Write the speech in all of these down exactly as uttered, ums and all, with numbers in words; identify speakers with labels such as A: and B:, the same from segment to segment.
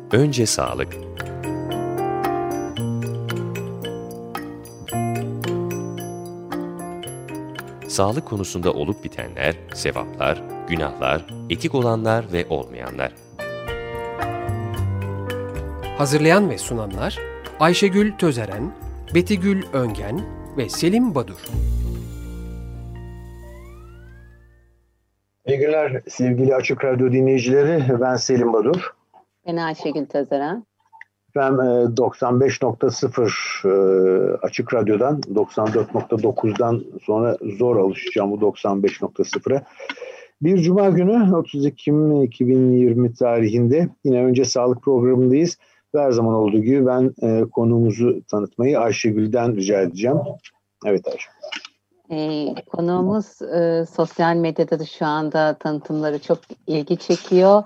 A: Önce sağlık. Sağlık konusunda olup bitenler, sevaplar, günahlar, etik olanlar ve olmayanlar.
B: Hazırlayan ve sunanlar Ayşegül Tözeren, Betigül Öngen ve Selim Badur.
C: İyi günler sevgili Açık Radyo dinleyicileri. Ben Selim Badur.
D: Ben Ayşegül Tözeren.
C: Ben doksan beş nokta sıfır Açık Radyo'dan, doksan dört nokta dokuzdan sonra zor alışacağım bu doksan beş nokta sıfıra. Bir Cuma günü otuz Ekim iki bin yirmi tarihinde yine Önce Sağlık programındayız. Ve her zaman olduğu gibi ben konuğumuzu tanıtmayı Ayşegül'den rica edeceğim. Evet Ayşegül.
D: Ee, konuğumuz e, sosyal medyada da şu anda tanıtımları çok ilgi çekiyor.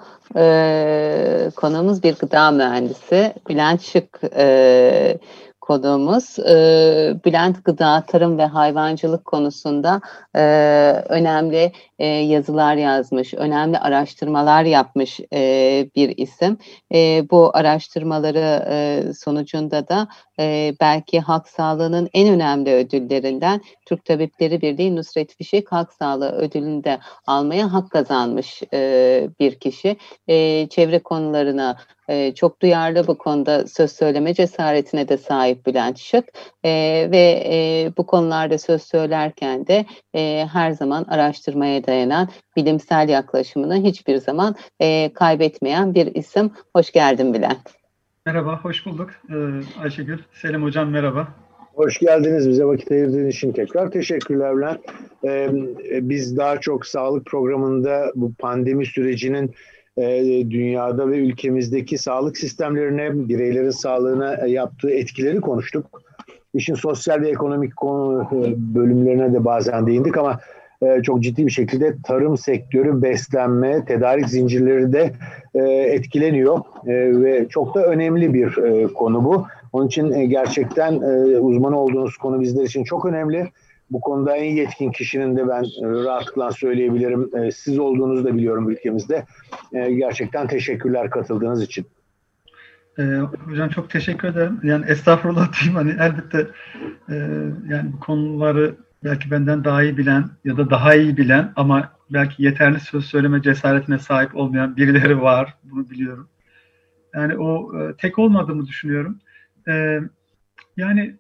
D: Ee, konuğumuz bir gıda mühendisi. Bülent Şık e, konuğumuz. Ee, Bülent gıda, tarım ve hayvancılık konusunda e, önemli e, yazılar yazmış, önemli araştırmalar yapmış e, bir isim. E, bu araştırmaları e, sonucunda da e, belki halk sağlığının en önemli ödüllerinden Türk Tabipleri Birliği Nusret Fişek Halk Sağlığı Ödülünü de almaya hak kazanmış e, bir kişi. E, çevre konularına e, çok duyarlı, bu konuda söz söyleme cesaretine de sahip Bülent Şık e, ve e, bu konularda söz söylerken de e, her zaman araştırmaya dayanan bilimsel yaklaşımını hiçbir zaman e, kaybetmeyen bir isim. Hoş geldin Bülent.
E: Merhaba, hoş bulduk ee, Ayşegül. Selim Hocam merhaba.
C: Hoş geldiniz. Bize vakit ayırdığınız için tekrar teşekkürler Bülent. Ee, biz daha çok sağlık programında bu pandemi sürecinin e, dünyada ve ülkemizdeki sağlık sistemlerine, bireylerin sağlığına yaptığı etkileri konuştuk. İşin sosyal ve ekonomik konu bölümlerine de bazen değindik ama e, çok ciddi bir şekilde tarım sektörü, beslenme, tedarik zincirleri de e, etkileniyor e, ve çok da önemli bir e, konu bu. Onun için e, gerçekten e, uzman olduğunuz konu bizler için çok önemli. Bu konuda en yetkin kişinin de ben e, rahatlıkla söyleyebilirim. E, siz olduğunuzu da biliyorum ülkemizde. E, gerçekten teşekkürler katıldığınız için.
E: Ee, hocam çok teşekkür ederim. Yani estağfurullah diyeyim, hani elbette e, yani bu konuları belki benden daha iyi bilen ya da daha iyi bilen ama belki yeterli söz söyleme cesaretine sahip olmayan birileri var. Bunu biliyorum. Yani o e, tek olmadığımı düşünüyorum. E, yani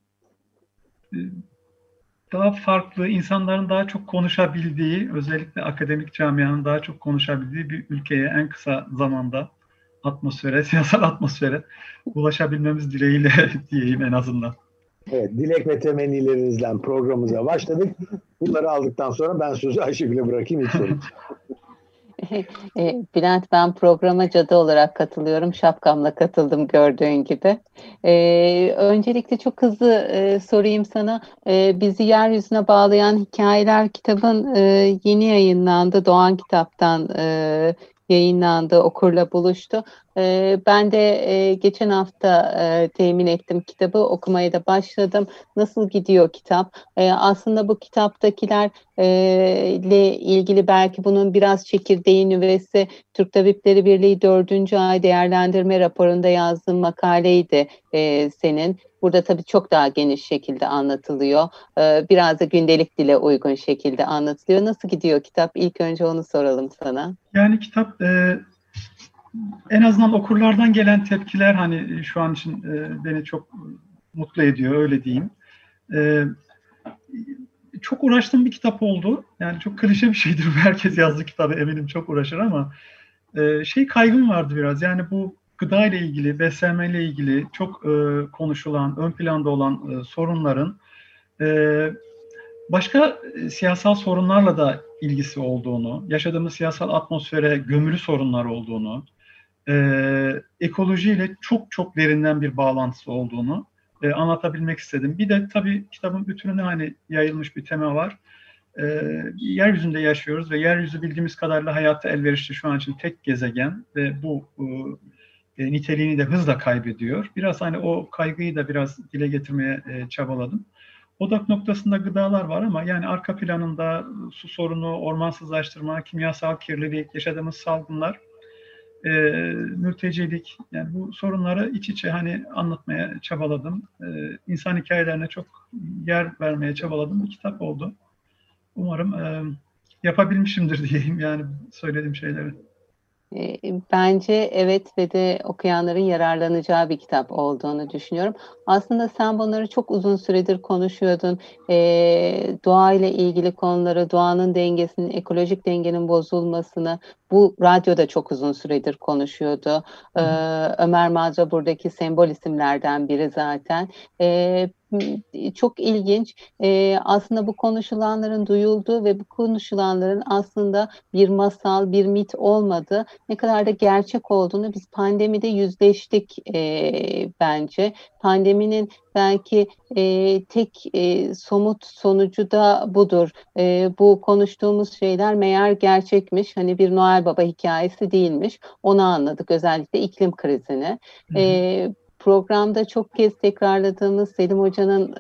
E: e, daha farklı, insanların daha çok konuşabildiği, özellikle akademik camianın daha çok konuşabildiği bir ülkeye en kısa zamanda atmosfere, siyasal atmosfere ulaşabilmemiz dileğiyle diyeyim en azından.
C: Evet, dilek ve temennilerinizden programımıza başladık. Bunları aldıktan sonra ben sözü Ayşegül'e bırakayım ilk soru.
D: Bülent, ben programa cadı olarak katılıyorum. Şapkamla katıldım gördüğün gibi. Ee, öncelikle çok hızlı e, sorayım sana. Ee, bizi yeryüzüne bağlayan hikayeler kitabın e, yeni yayınlandı. Doğan Kitap'tan e, yayınlandı. Okurla buluştu. E, ben de e, geçen hafta e, temin ettim kitabı. Okumaya da başladım. Nasıl gidiyor kitap? E, aslında bu kitaptakiler e, ile ilgili belki bunun biraz çekirdeği nüvesi Türk Tabipleri Birliği dördüncü ay değerlendirme raporunda yazdığım makaleydi e, senin. Burada tabii çok daha geniş şekilde anlatılıyor. E, biraz da gündelik dile uygun şekilde anlatılıyor. Nasıl gidiyor kitap? İlk önce onu soralım sana.
E: Yani kitap e, en azından okurlardan gelen tepkiler hani şu an için e, beni çok mutlu ediyor, öyle diyeyim. E, çok uğraştığım bir kitap oldu. Yani çok klişe bir şeydir. Herkes yazdığı kitabı eminim çok uğraşır ama e, şey kaygım vardı biraz. Yani bu gıda ile ilgili, beslenme ile ilgili çok e, konuşulan, ön planda olan e, sorunların e, başka e, siyasal sorunlarla da ilgisi olduğunu, yaşadığımız siyasal atmosfere gömülü sorunlar olduğunu, e, ekolojiyle çok çok derinden bir bağlantısı olduğunu e, anlatabilmek istedim. Bir de tabii kitabın bütününe hani yayılmış bir tema var. E, yeryüzünde yaşıyoruz ve yeryüzü bildiğimiz kadarıyla hayatta elverişli şu an için tek gezegen ve bu e, niteliğini de hızla kaybediyor. Biraz hani o kaygıyı da biraz dile getirmeye e, çabaladım. Odak noktasında gıdalar var ama yani arka planında su sorunu, ormansızlaştırma, kimyasal kirlilik, yaşadığımız salgınlar e, mültecilik, yani bu sorunları iç içe hani anlatmaya çabaladım. E, insan hikayelerine çok yer vermeye çabaladım. Bir kitap oldu. Umarım e, yapabilmişimdir diyeyim yani söylediğim şeyleri.
D: Bence evet ve de okuyanların yararlanacağı bir kitap olduğunu düşünüyorum. Aslında sen bunları çok uzun süredir konuşuyordun. E, doğayla ilgili konuları, doğanın dengesinin, ekolojik dengenin bozulmasını bu radyoda çok uzun süredir konuşuyordu. E, Ömer Madra buradaki sembol isimlerden biri zaten. E, çok ilginç. E, aslında bu konuşulanların duyulduğu ve bu konuşulanların aslında bir masal, bir mit olmadığı, ne kadar da gerçek olduğunu biz pandemide yüzleştik e, bence. Pandeminin belki e, tek e, somut sonucu da budur. E, bu konuştuğumuz şeyler meğer gerçekmiş. Hani bir Noel Baba hikayesi değilmiş. Onu anladık. Özellikle iklim krizini. Hı hı. E, Programda çok kez tekrarladığımız Selim Hoca'nın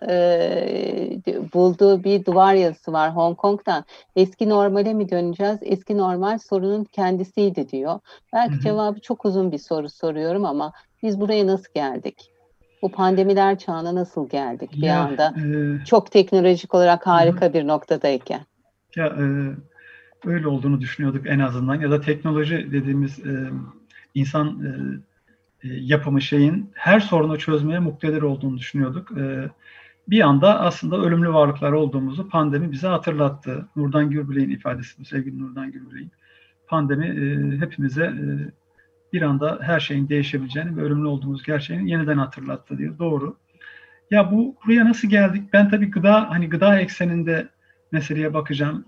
D: e, bulduğu bir duvar yazısı var Hong Kong'dan. Eski normale mi döneceğiz? Eski normal sorunun kendisiydi diyor. Belki hı hı. Cevabı çok uzun bir soru soruyorum ama biz buraya nasıl geldik? Bu pandemiler çağına nasıl geldik bir ya, anda? E, çok teknolojik olarak harika hı. bir noktadayken.
E: Ya e, öyle olduğunu düşünüyorduk en azından. Ya da teknoloji dediğimiz e, insan e, yapımı şeyin her sorunu çözmeye muktedir olduğunu düşünüyorduk. Bir anda aslında ölümlü varlıklar olduğumuzu pandemi bize hatırlattı. Nurdan Gürbilek'in ifadesi, sevgili Nurdan Gürbilek'in. Pandemi hepimize bir anda her şeyin değişebileceğini ve ölümlü olduğumuz gerçeğini yeniden hatırlattı diyor. Doğru. Ya bu buraya nasıl geldik? Ben tabii gıda hani gıda ekseninde meseleye bakacağım.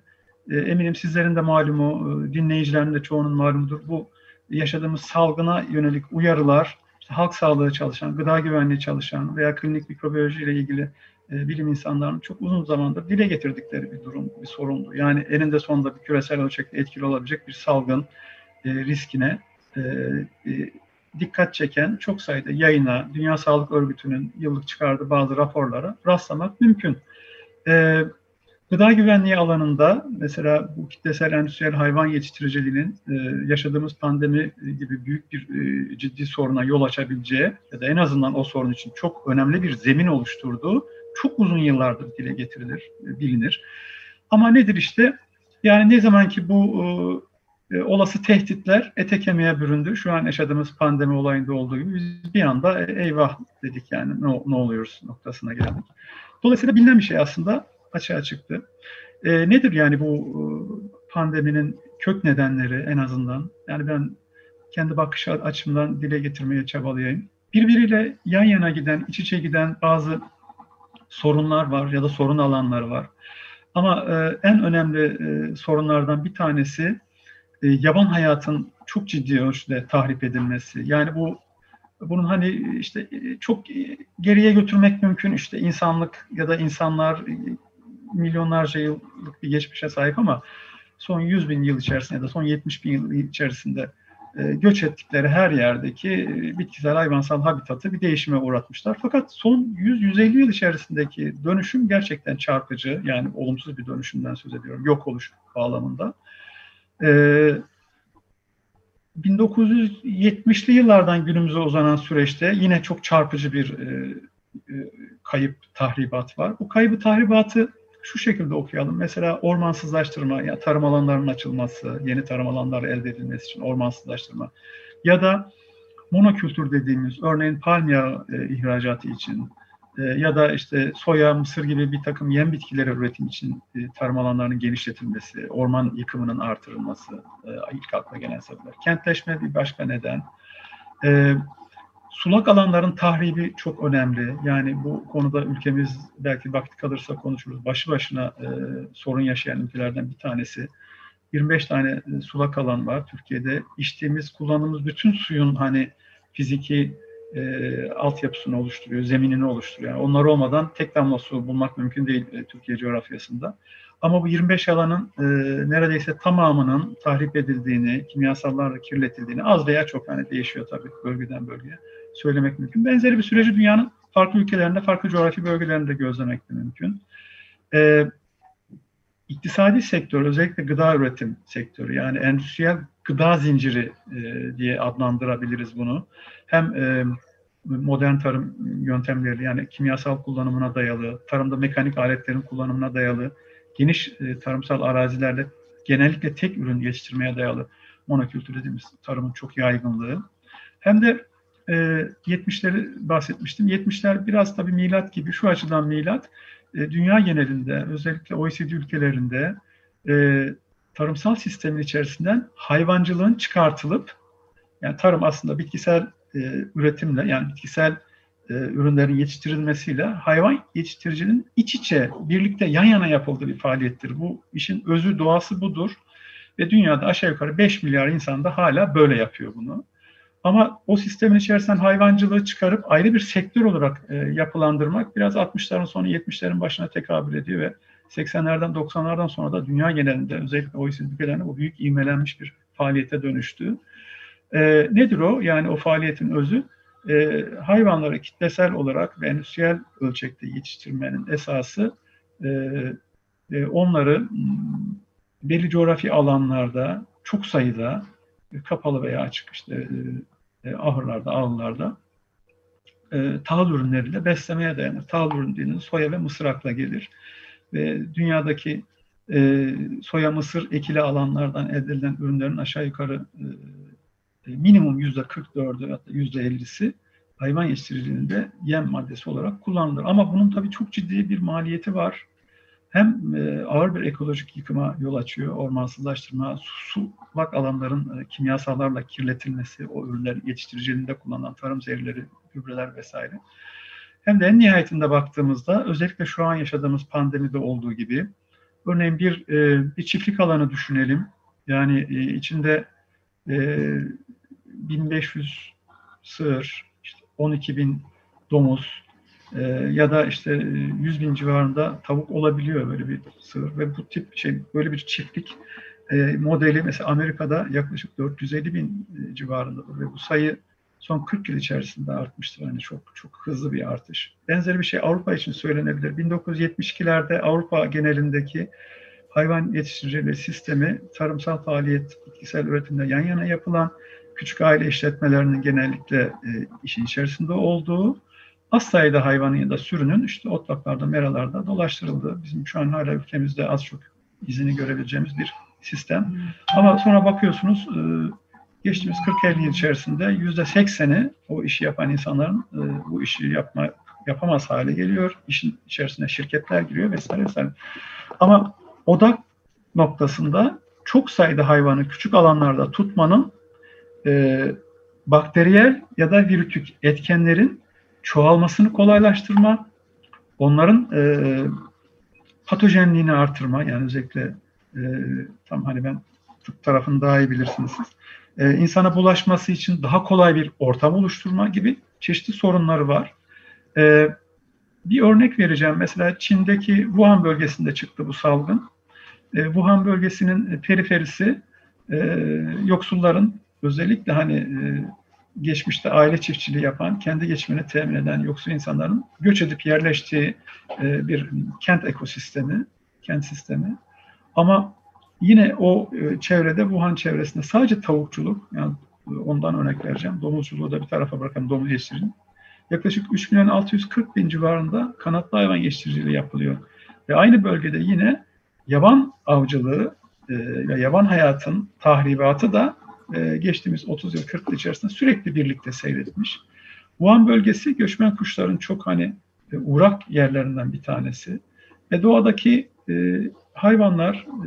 E: Eminim sizlerin de malumu, dinleyicilerin de çoğunun malumudur. Bu yaşadığımız salgına yönelik uyarılar, işte halk sağlığı çalışan, gıda güvenliği çalışan veya klinik mikrobiyoloji ile ilgili e, bilim insanlarının çok uzun zamandır dile getirdikleri bir durum, bir sorundu. Yani eninde sonunda bir küresel ölçekte etkili olabilecek bir salgın e, riskine e, e, dikkat çeken çok sayıda yayına, Dünya Sağlık Örgütü'nün yıllık çıkardığı bazı raporlara rastlamak mümkün. E, Gıda güvenliği alanında mesela bu kitlesel endüstriyel hayvan yetiştiriciliğinin e, yaşadığımız pandemi gibi büyük bir e, ciddi soruna yol açabileceği ya da en azından o sorun için çok önemli bir zemin oluşturduğu çok uzun yıllardır dile getirilir, e, bilinir. Ama nedir işte? Yani ne zaman ki bu e, olası tehditler ete kemiğe büründü, şu an yaşadığımız pandemi olayında olduğu gibi biz bir anda e, eyvah dedik yani ne, ne oluyoruz noktasına geldik. Dolayısıyla bilinen bir şey aslında açığa çıktı. E, nedir yani bu e, pandeminin kök nedenleri en azından? Yani ben kendi bakış açımdan dile getirmeye çabalayayım. Birbiriyle yan yana giden, iç içe giden bazı sorunlar var ya da sorun alanları var. Ama e, en önemli e, sorunlardan bir tanesi e, yaban hayatın çok ciddi ölçüde tahrip edilmesi. Yani bu bunun hani işte çok geriye götürmek mümkün. İşte insanlık ya da insanlar milyonlarca yıllık bir geçmişe sahip ama son yüz bin yıl içerisinde ya da son yetmiş bin yıl içerisinde e, göç ettikleri her yerdeki e, bitkisel hayvansal habitatı bir değişime uğratmışlar. Fakat son yüz yüz elli yıl içerisindeki dönüşüm gerçekten çarpıcı. Yani olumsuz bir dönüşümden söz ediyorum. Yok oluş bağlamında. E, bin dokuz yüz yetmişli yıllardan günümüze uzanan süreçte yine çok çarpıcı bir e, e, kayıp, tahribat var. Bu kaybı, tahribatı şu şekilde okuyalım. Mesela ormansızlaştırma, yani tarım alanlarının açılması, yeni tarım alanları elde edilmesi için ormansızlaştırma ya da monokültür dediğimiz, örneğin palm yağı e, ihracatı için e, ya da işte soya, mısır gibi bir takım yem bitkileri üretim için e, tarım alanlarının genişletilmesi, orman yıkımının artırılması e, ilk akla gelen sebepler. Kentleşme bir başka neden. E, Sulak alanların tahribi çok önemli. Yani bu konuda ülkemiz belki vakti kalırsa konuşuruz. Başlı başına e, sorun yaşayan ülkelerden bir tanesi. yirmi beş tane e, sulak alan var Türkiye'de. İçtiğimiz, kullandığımız bütün suyun hani fiziki e, altyapısını oluşturuyor, zeminini oluşturuyor. Yani onlar olmadan tek damla su bulmak mümkün değil e, Türkiye coğrafyasında. Ama bu yirmi beş alanın e, neredeyse tamamının tahrip edildiğini, kimyasallarla kirletildiğini, az veya çok hani değişiyor tabii bölgeden bölgeye, söylemek mümkün. Benzeri bir süreci dünyanın farklı ülkelerinde, farklı coğrafi bölgelerinde gözlemek de mümkün. Ee, iktisadi sektör, özellikle gıda üretim sektörü, yani endüstriyel gıda zinciri e, diye adlandırabiliriz bunu. Hem e, modern tarım yöntemleri, yani kimyasal kullanımına dayalı, tarımda mekanik aletlerin kullanımına dayalı, geniş e, tarımsal arazilerde genellikle tek ürün yetiştirmeye dayalı monokültür dediğimiz tarımın çok yaygınlığı. Hem de e, yetmişleri bahsetmiştim. yetmişler biraz tabii milat gibi, şu açıdan milat, e, dünya genelinde, özellikle O E C D ülkelerinde e, tarımsal sistemin içerisinden hayvancılığın çıkartılıp, yani tarım aslında bitkisel e, üretimle, yani bitkisel e, ürünlerin yetiştirilmesiyle hayvan yetiştiricinin iç içe, birlikte yan yana yapıldığı bir faaliyettir. Bu işin özü, doğası budur. Ve dünyada aşağı yukarı beş milyar insan da hala böyle yapıyor bunu. Ama o sistemin içerisinden hayvancılığı çıkarıp ayrı bir sektör olarak e, yapılandırmak biraz altmışların sonu yetmişlerin başına tekabül ediyor ve seksenlerden doksanlardan sonra da dünya genelinde, özellikle O E C D ülkelerinde o büyük ivmelenmiş bir faaliyete dönüştü. E, nedir o? Yani o faaliyetin özü, e, hayvanları kitlesel olarak ve endüstriyel ölçekte yetiştirmenin esası, e, e, onları belli coğrafi alanlarda çok sayıda kapalı veya açık işte e, ahırlarda, ağıllarda e, tahıl ürünleriyle beslemeye dayanır. Tahıl ürün dediğiniz soya ve mısır akla gelir. Ve dünyadaki e, soya, mısır ekili alanlardan elde edilen ürünlerin aşağı yukarı e, minimum yüzde kırk dördü hatta yüzde ellisi hayvan yetiştiriciliğinde yem maddesi olarak kullanılır. Ama bunun tabii çok ciddi bir maliyeti var. Hem e, ağır bir ekolojik yıkıma yol açıyor, ormansızlaştırma, sulak alanların e, kimyasallarla kirletilmesi, o ürünlerin yetiştiriciliğinde kullanılan tarım zehirleri, gübreler vesaire. Hem de en nihayetinde baktığımızda, özellikle şu an yaşadığımız pandemide olduğu gibi, örneğin bir e, bir çiftlik alanı düşünelim. Yani e, içinde e, bin beş yüz sığır, işte on iki bin domuz, Ee, ya da işte yüz bin civarında tavuk olabiliyor böyle bir sığır ve bu tip şey, böyle bir çiftlik e, modeli mesela Amerika'da yaklaşık dört yüz elli bin e, civarındadır ve bu sayı son kırk yıl içerisinde artmıştır. Yani çok çok hızlı bir artış. Benzeri bir şey Avrupa için söylenebilir. bin dokuz yüz yetmiş ikilerde Avrupa genelindeki hayvan yetiştiriciliği sistemi, tarımsal faaliyet, bitkisel üretimde yan yana yapılan küçük aile işletmelerinin genellikle e, işin içerisinde olduğu, az sayıda hayvanın ya da sürünün işte otlaklarda, meralarda dolaştırıldığı, bizim şu an hala ülkemizde az çok izini görebileceğimiz bir sistem. Ama sonra bakıyorsunuz geçtiğimiz kırk elli yıl içerisinde yüzde sekseni o işi yapan insanların bu işi yapma, yapamaz hale geliyor. İşin içerisine şirketler giriyor vesaire vesaire. Ama odak noktasında çok sayıda hayvanı küçük alanlarda tutmanın e, bakteriyel ya da virütik etkenlerin çoğalmasını kolaylaştırma, onların e, patojenliğini artırma, yani özellikle e, tam hani ben tıp tarafını daha iyi bilirsiniz siz, e, insana bulaşması için daha kolay bir ortam oluşturma gibi çeşitli sorunları var. E, bir örnek vereceğim. Mesela Çin'deki Wuhan bölgesinde çıktı bu salgın. E, Wuhan bölgesinin periferisi e, yoksulların, özellikle hani e, geçmişte aile çiftçiliği yapan, kendi geçimini temin eden yoksul insanların göç edip yerleştiği e, bir kent ekosistemi, kent sistemi. Ama yine o e, çevrede, Wuhan çevresinde sadece tavukçuluk, yani ondan örnek vereceğim, domuzculuğu da bir tarafa bırakalım, domuz yetiştiriciliği. Yaklaşık üç milyon altı yüz kırk bin civarında kanatlı hayvan yetiştiriciliği yapılıyor. Ve aynı bölgede yine yaban avcılığı e, ve yaban hayatın tahribatı da e, geçtiğimiz otuz yıl kırk yıl içerisinde sürekli birlikte seyretmiş. Wuhan bölgesi göçmen kuşların çok hani e, uğrak yerlerinden bir tanesi. Ve doğadaki e, hayvanlar e,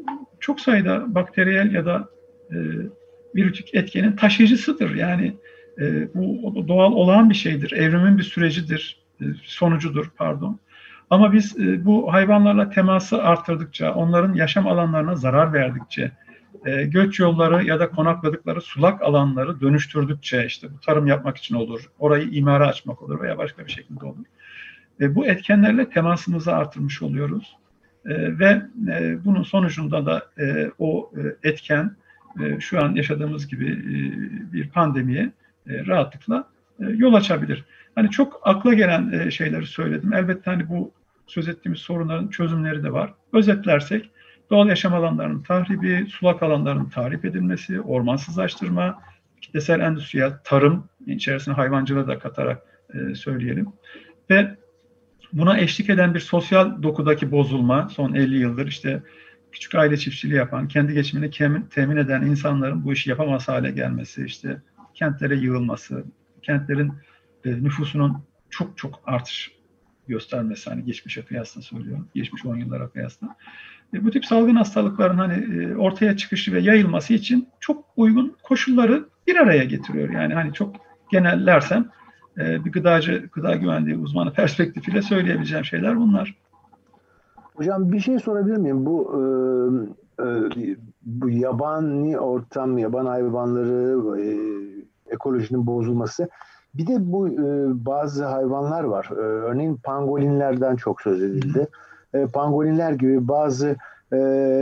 E: çok sayıda bakteriyel ya da e, virütik etkenin taşıyıcısıdır. Yani e, bu doğal olağan bir şeydir, evrimin bir sürecidir, e, sonucudur pardon. Ama biz e, bu hayvanlarla teması arttırdıkça, onların yaşam alanlarına zarar verdikçe, e, göç yolları ya da konakladıkları sulak alanları dönüştürdükçe, işte bu tarım yapmak için olur, orayı imara açmak olur veya başka bir şekilde olur. E, bu etkenlerle temasımızı artırmış oluyoruz. E, ve e, bunun sonucunda da e, o e, etken e, şu an yaşadığımız gibi e, bir pandemiye e, rahatlıkla e, yol açabilir. Hani çok akla gelen e, şeyleri söyledim. Elbette hani bu söz ettiğimiz sorunların çözümleri de var. özetlersek doğal yaşam alanlarının tahribi, sulak alanların tahrip edilmesi, ormansızlaştırma, kitlesel endüstriyel tarım, içerisine hayvancılığı da katarak e, söyleyelim. Ve buna eşlik eden bir sosyal dokudaki bozulma, son elli yıldır işte küçük aile çiftçiliği yapan, kendi geçimini temin eden insanların bu işi yapamaz hale gelmesi, işte kentlere yığılması, kentlerin e, nüfusunun çok çok artış göstermesi, hani geçmişe kıyasla söylüyorum, geçmiş on yıllara kıyasla. E, bu tip salgın hastalıkların hani e, ortaya çıkışı ve yayılması için çok uygun koşulları bir araya getiriyor. Yani hani çok genellersem e, bir gıdacı, gıda güvenliği uzmanı perspektifiyle söyleyebileceğim şeyler bunlar.
C: Hocam bir şey sorabilir miyim? Bu e, e, bu yabani ortam, yaban hayvanları, e, ekolojinin bozulması. Bir de bu e, bazı hayvanlar var. E, örneğin pangolinlerden çok söz edildi. E, pangolinler gibi bazı e,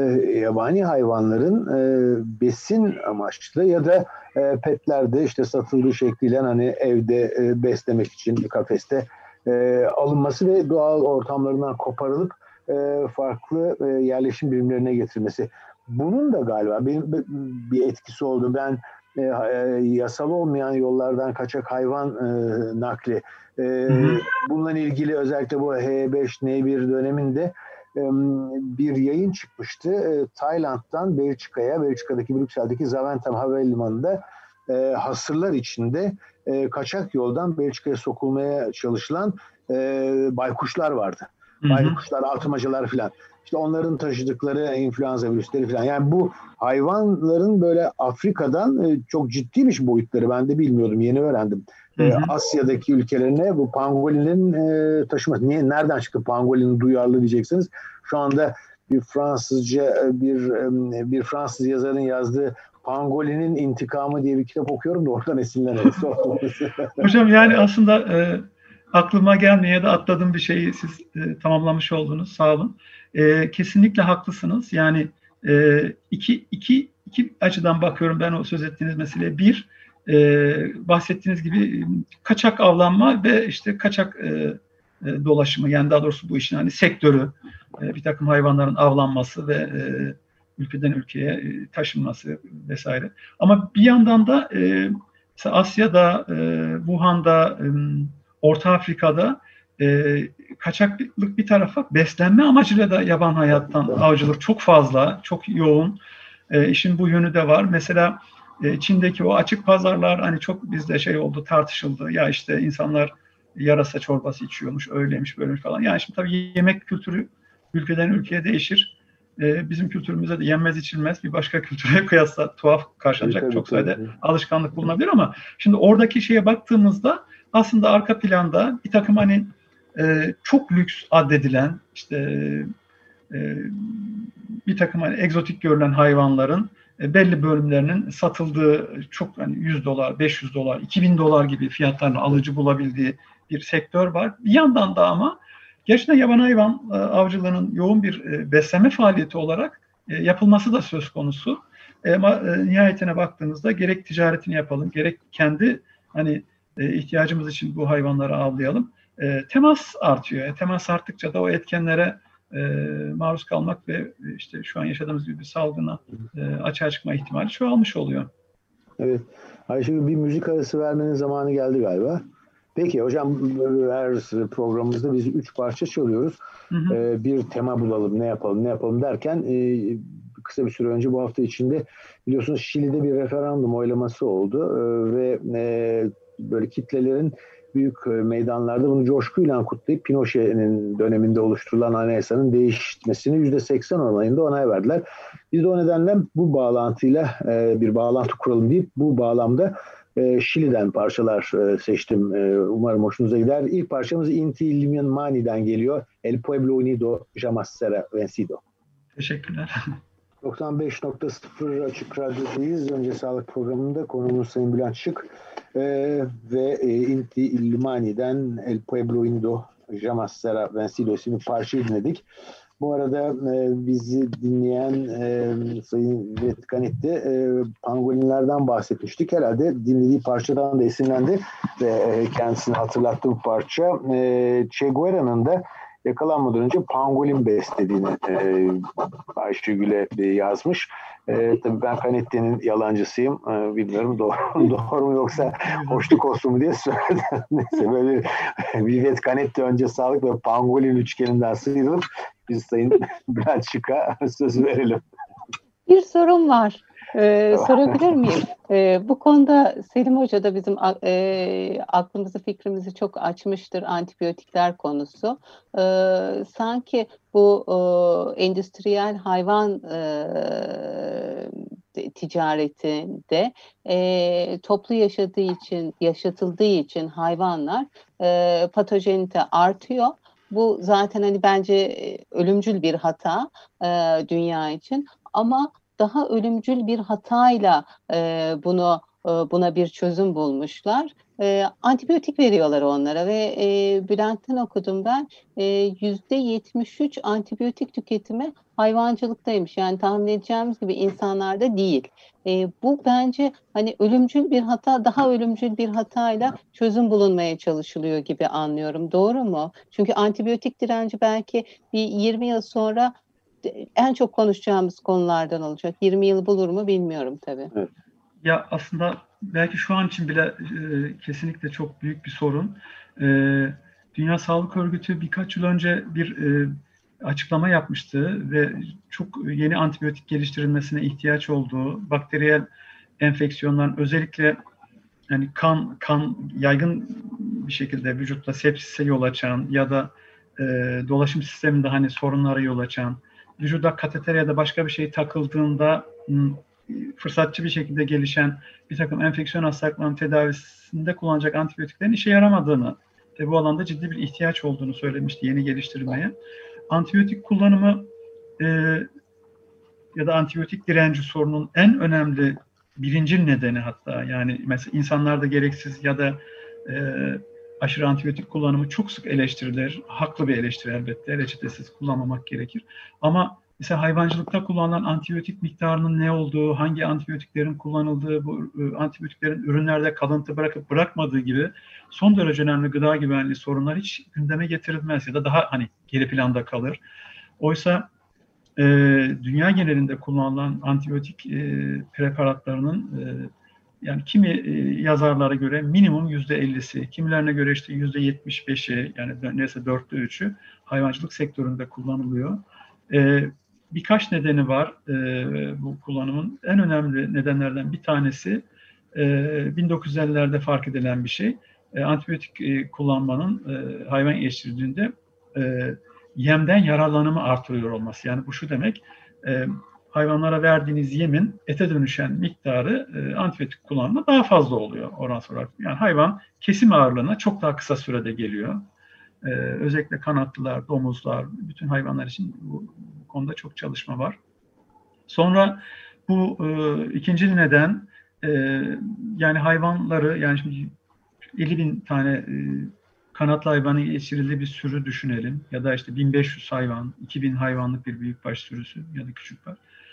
C: yabani hayvanların e, besin amaçlı ya da e, petlerde işte satıldığı şekliyle hani evde e, beslemek için bir kafeste e, alınması ve doğal ortamlarından koparılıp e, farklı e, yerleşim birimlerine getirilmesi. Bunun da galiba benim bir etkisi oldu. Ben e, yasal olmayan yollardan kaçak hayvan e, nakli. E, bununla ilgili özellikle bu H beş N bir döneminde e, bir yayın çıkmıştı. E, Tayland'dan Belçika'ya, Belçika'daki Brüksel'deki Zaventem Havalimanı'nda e, hasırlar içinde e, kaçak yoldan Belçika'ya sokulmaya çalışılan e, baykuşlar vardı. Baykuşlar, altımacılar filan. İşte onların taşıdıkları influenza virüsleri filan. Yani bu hayvanların böyle Afrika'dan e, çok ciddiymiş boyutları. Ben de bilmiyordum, yeni öğrendim. E, Asya'daki ülkelerine bu pangolinin e, taşıması. Niye, nereden çıktı pangolinin duyarlı diyeceksiniz. Şu anda bir Fransızca bir bir Fransız yazarın yazdığı Pangolinin İntikamı diye bir kitap okuyorum da oradan esinlenerek.
E: Hocam yani aslında e, aklıma gelmeye ya da atladığım bir şeyi siz e, tamamlamış oldunuz. Sağ olun. E, kesinlikle haklısınız. Yani e, iki, iki, iki açıdan bakıyorum ben o söz ettiğiniz meseleye. Bir, e, bahsettiğiniz gibi kaçak avlanma ve işte kaçak e, e, dolaşımı, yani daha doğrusu bu işin hani sektörü, e, bir takım hayvanların avlanması ve e, ülkeden ülkeye e, taşınması vesaire. Ama bir yandan da e, mesela Asya'da, e, Wuhan'da, e, Orta Afrika'da e, kaçaklık bir tarafa, beslenme amacıyla da yaban hayattan avcılık çok fazla, çok yoğun. E, işin bu yönü de var. Mesela e, Çin'deki o açık pazarlar hani çok bizde şey oldu, tartışıldı. Ya işte insanlar yarasa çorbası içiyormuş, öyleymiş, böyleymiş falan. Yani şimdi tabii yemek kültürü ülkeden ülkeye değişir. Ee, bizim kültürümüzde de yenmez içilmez bir başka kültüre kıyasla tuhaf karşılanacak tabii, çok sayıda tabii. alışkanlık bulunabilir ama şimdi oradaki şeye baktığımızda aslında arka planda bir takım hani e, çok lüks addedilen işte e, bir takım hani egzotik görülen hayvanların e, belli bölümlerinin satıldığı, çok hani yüz dolar, beş yüz dolar, iki bin dolar gibi fiyatlarla alıcı bulabildiği bir sektör var. Bir yandan da ama gerçekten yaban hayvan e, avcılığının yoğun bir e, besleme faaliyeti olarak e, yapılması da söz konusu. E, e, nihayetine baktığımızda gerek ticaretini yapalım, gerek kendi hani e, ihtiyacımız için bu hayvanları avlayalım. E, temas artıyor. E, temas arttıkça da o etkenlere e, maruz kalmak ve işte şu an yaşadığımız gibi bir salgına e, açığa çıkma ihtimali çoğalmış oluyor.
C: Evet. Ayşegül, bir müzik arası vermenin zamanı geldi galiba. Peki hocam, her programımızda biz üç parça çalıyoruz. Hı hı. Ee, bir tema bulalım, ne yapalım, ne yapalım derken e, kısa bir süre önce bu hafta içinde biliyorsunuz Şili'de bir referandum oylaması oldu ee, ve e, böyle kitlelerin büyük meydanlarda bunu coşkuyla kutlayıp Pinochet'in döneminde oluşturulan anayasanın değişmesini yüzde seksen oranında onay verdiler. Biz de o nedenle bu bağlantıyla e, bir bağlantı kuralım deyip bu bağlamda e, Şili'den parçalar e, seçtim. E, umarım hoşunuza gider. İlk parçamız Inti Illimani'den geliyor. El Pueblo Unido Jamás Será Vencido.
E: Teşekkürler.
C: doksan beş nokta sıfır Açık Radyo'dayız. Önce Sağlık programında konuğumuz Sayın Bülent Şık ee, ve e, Inti Illimani'den El Pueblo Unido Jamás Será Vencido isimli parçayı dinledik. Bu arada e, bizi dinleyen e, Sayın Vetkanet de e, pangolinlerden bahsetmiştik. Herhalde dinlediği parçadan da esinlendi ve e, kendisini hatırlattı bu parça. E, Che Guevara'nın da yakalanmadan önce pangolin beslediğini e, Ayşegül'e e, yazmış. E, tabii ben Canetti'nin yalancısıyım. E, bilmiyorum doğru, doğru mu yoksa hoşluk olsun mu diye söyledim. Neyse böyle Vivet Canetti önce sağlık ve pangolin üçgeninden sıyrılıp biz Sayın Bülent Şık'a söz verelim.
D: Bir sorum var. Ee, sorabilir miyim? Ee, bu konuda Selim Hoca da bizim e, aklımızı fikrimizi çok açmıştır antibiyotikler konusu. Ee, sanki bu e, endüstriyel hayvan e, ticaretinde e, toplu yaşadığı için, yaşatıldığı için hayvanlar e, patojenite artıyor. Bu zaten hani bence ölümcül bir hata e, dünya için, ama daha ölümcül bir hatayla e, bunu e, buna bir çözüm bulmuşlar. E, antibiyotik veriyorlar onlara ve e, Bülent'ten okudum ben e, yüzde yetmiş üç antibiyotik tüketimi hayvancılıktaymış. Yani tahmin edeceğimiz gibi insanlarda değil. E, bu bence hani ölümcül bir hata, daha ölümcül bir hatayla çözüm bulunmaya çalışılıyor gibi anlıyorum. Doğru mu? Çünkü antibiyotik direnci belki bir yirmi yıl sonra en çok konuşacağımız konulardan olacak. yirmi yıl bulur mu bilmiyorum tabii.
C: Evet.
E: Ya aslında belki şu an için bile e, kesinlikle çok büyük bir sorun. E, Dünya Sağlık Örgütü birkaç yıl önce bir e, açıklama yapmıştı ve çok yeni antibiyotik geliştirilmesine ihtiyaç olduğu, bakteriyel enfeksiyonların özellikle yani kan kan yaygın bir şekilde vücutta sepsise yol açan ya da e, dolaşım sisteminde hani sorunlara yol açan, vücuda kateter ya da başka bir şey takıldığında fırsatçı bir şekilde gelişen bir takım enfeksiyon hastalıklarının tedavisinde kullanacak antibiyotiklerin işe yaramadığını ve bu alanda ciddi bir ihtiyaç olduğunu söylemişti yeni geliştirmeye. Antibiyotik kullanımı e, ya da antibiyotik direnci sorunun en önemli birincil nedeni, hatta yani mesela insanlarda gereksiz ya da e, aşırı antibiyotik kullanımı çok sık eleştirilir. Haklı bir eleştiri elbette. Reçetesiz kullanmamak gerekir. Ama mesela hayvancılıkta kullanılan antibiyotik miktarının ne olduğu, hangi antibiyotiklerin kullanıldığı, bu antibiyotiklerin ürünlerde kalıntı bırakıp bırakmadığı gibi son derece önemli gıda güvenliği sorunlar hiç gündeme getirilmez ya da daha hani geri planda kalır. Oysa e, dünya genelinde kullanılan antibiyotik e, preparatlarının e, yani kimi e, yazarlara göre minimum yüzde ellisi, kimilerine göre işte yüzde yetmiş beşi, yani neyse dörtte üçü hayvancılık sektöründe kullanılıyor. E, birkaç nedeni var e, bu kullanımın. En önemli nedenlerden bir tanesi e, bin dokuz yüz ellilerde fark edilen bir şey. E, antibiyotik e, kullanmanın e, hayvan yetiştirdiğinde e, yemden yararlanımı artırıyor olması. Yani bu şu demek, e, hayvanlara verdiğiniz yemin ete dönüşen miktarı e, antibiyotik kullanımda daha fazla oluyor orans olarak. Yani hayvan kesim ağırlığına çok daha kısa sürede geliyor. E, özellikle kanatlılar, domuzlar, bütün hayvanlar için bu, bu konuda çok çalışma var. Sonra bu e, ikinci neden e, yani hayvanları, yani şimdi elli bin tane e, kanatlı hayvanın yetiştirildiği bir sürü düşünelim. Ya da işte bin beş yüz hayvan, iki bin hayvanlık bir büyükbaş sürüsü ya da küçükbaş.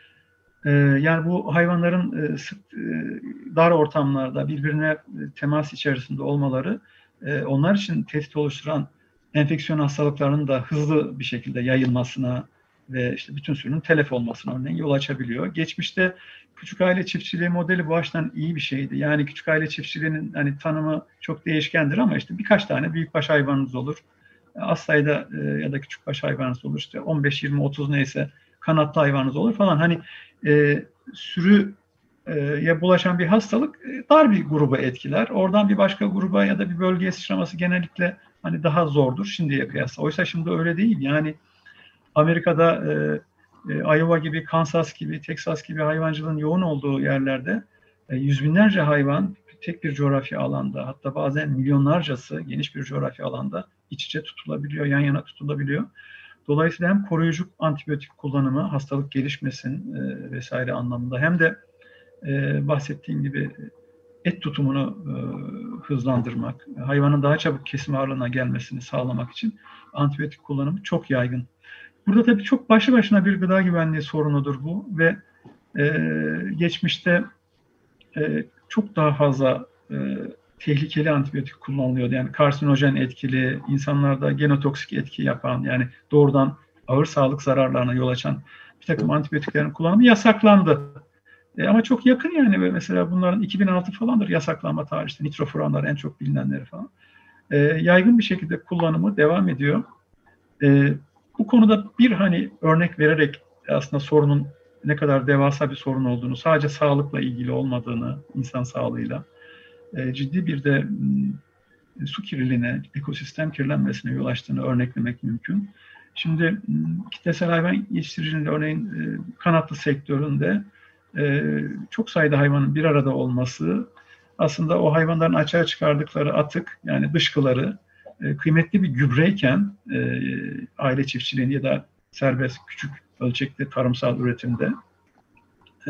E: Ee, yani bu hayvanların e, sık e, dar ortamlarda birbirine e, temas içerisinde olmaları e, onlar için tehdit oluşturan enfeksiyon hastalıklarının da hızlı bir şekilde yayılmasına ve işte bütün sürünün telef olmasına örneğin yol açabiliyor. Geçmişte küçük aile çiftçiliği modeli bu açıdan iyi bir şeydi. Yani küçük aile çiftçiliğinin hani tanımı çok değişkendir ama işte birkaç tane büyükbaş hayvanınız olur. Az sayıda e, ya da küçükbaş hayvanınız olur. İşte on beş, yirmi, otuz neyse kanatlı hayvanınız olur falan. Hani e, sürüye bulaşan bir hastalık e, dar bir gruba etkiler. Oradan bir başka gruba ya da bir bölgeye sıçraması genellikle hani daha zordur şimdiye kıyasla. Oysa şimdi öyle değil. Yani Amerika'da e, e, Iowa gibi, Kansas gibi, Texas gibi hayvancılığın yoğun olduğu yerlerde e, yüz binlerce hayvan tek bir coğrafya alanda, hatta bazen milyonlarcası geniş bir coğrafya alanda iç içe tutulabiliyor, yan yana tutulabiliyor. Dolayısıyla hem koruyucu antibiyotik kullanımı, hastalık gelişmesin e, vesaire anlamında, hem de e, bahsettiğim gibi et tutumunu e, hızlandırmak, hayvanın daha çabuk kesim ağırlığına gelmesini sağlamak için antibiyotik kullanımı çok yaygın. Burada tabii çok başlı başına bir gıda güvenliği sorunudur bu ve e, geçmişte e, çok daha fazla e, tehlikeli antibiyotik kullanılıyordu. Yani karsinojen etkili, insanlarda genotoksik etki yapan, yani doğrudan ağır sağlık zararlarına yol açan bir takım antibiyotiklerin kullanımı yasaklandı. E, ama çok yakın yani, mesela bunların iki bin altı falandır yasaklanma tarihi, işte nitrofuranlar en çok bilinenleri falan. E, yaygın bir şekilde kullanımı devam ediyor. E, bu konuda bir hani örnek vererek aslında sorunun ne kadar devasa bir sorun olduğunu, sadece sağlıkla ilgili olmadığını, insan sağlığıyla e, ciddi bir de m, su kirliliğine, ekosistem kirlenmesine yol açtığını örneklemek mümkün. Şimdi m, kitlesel hayvan yetiştiriciliğinde, örneğin e, kanatlı sektöründe e, çok sayıda hayvanın bir arada olması aslında o hayvanların açığa çıkardıkları atık, yani dışkıları e, kıymetli bir gübreyken e, aile çiftçiliğinde ya da serbest küçük ölçekli tarımsal üretimde e,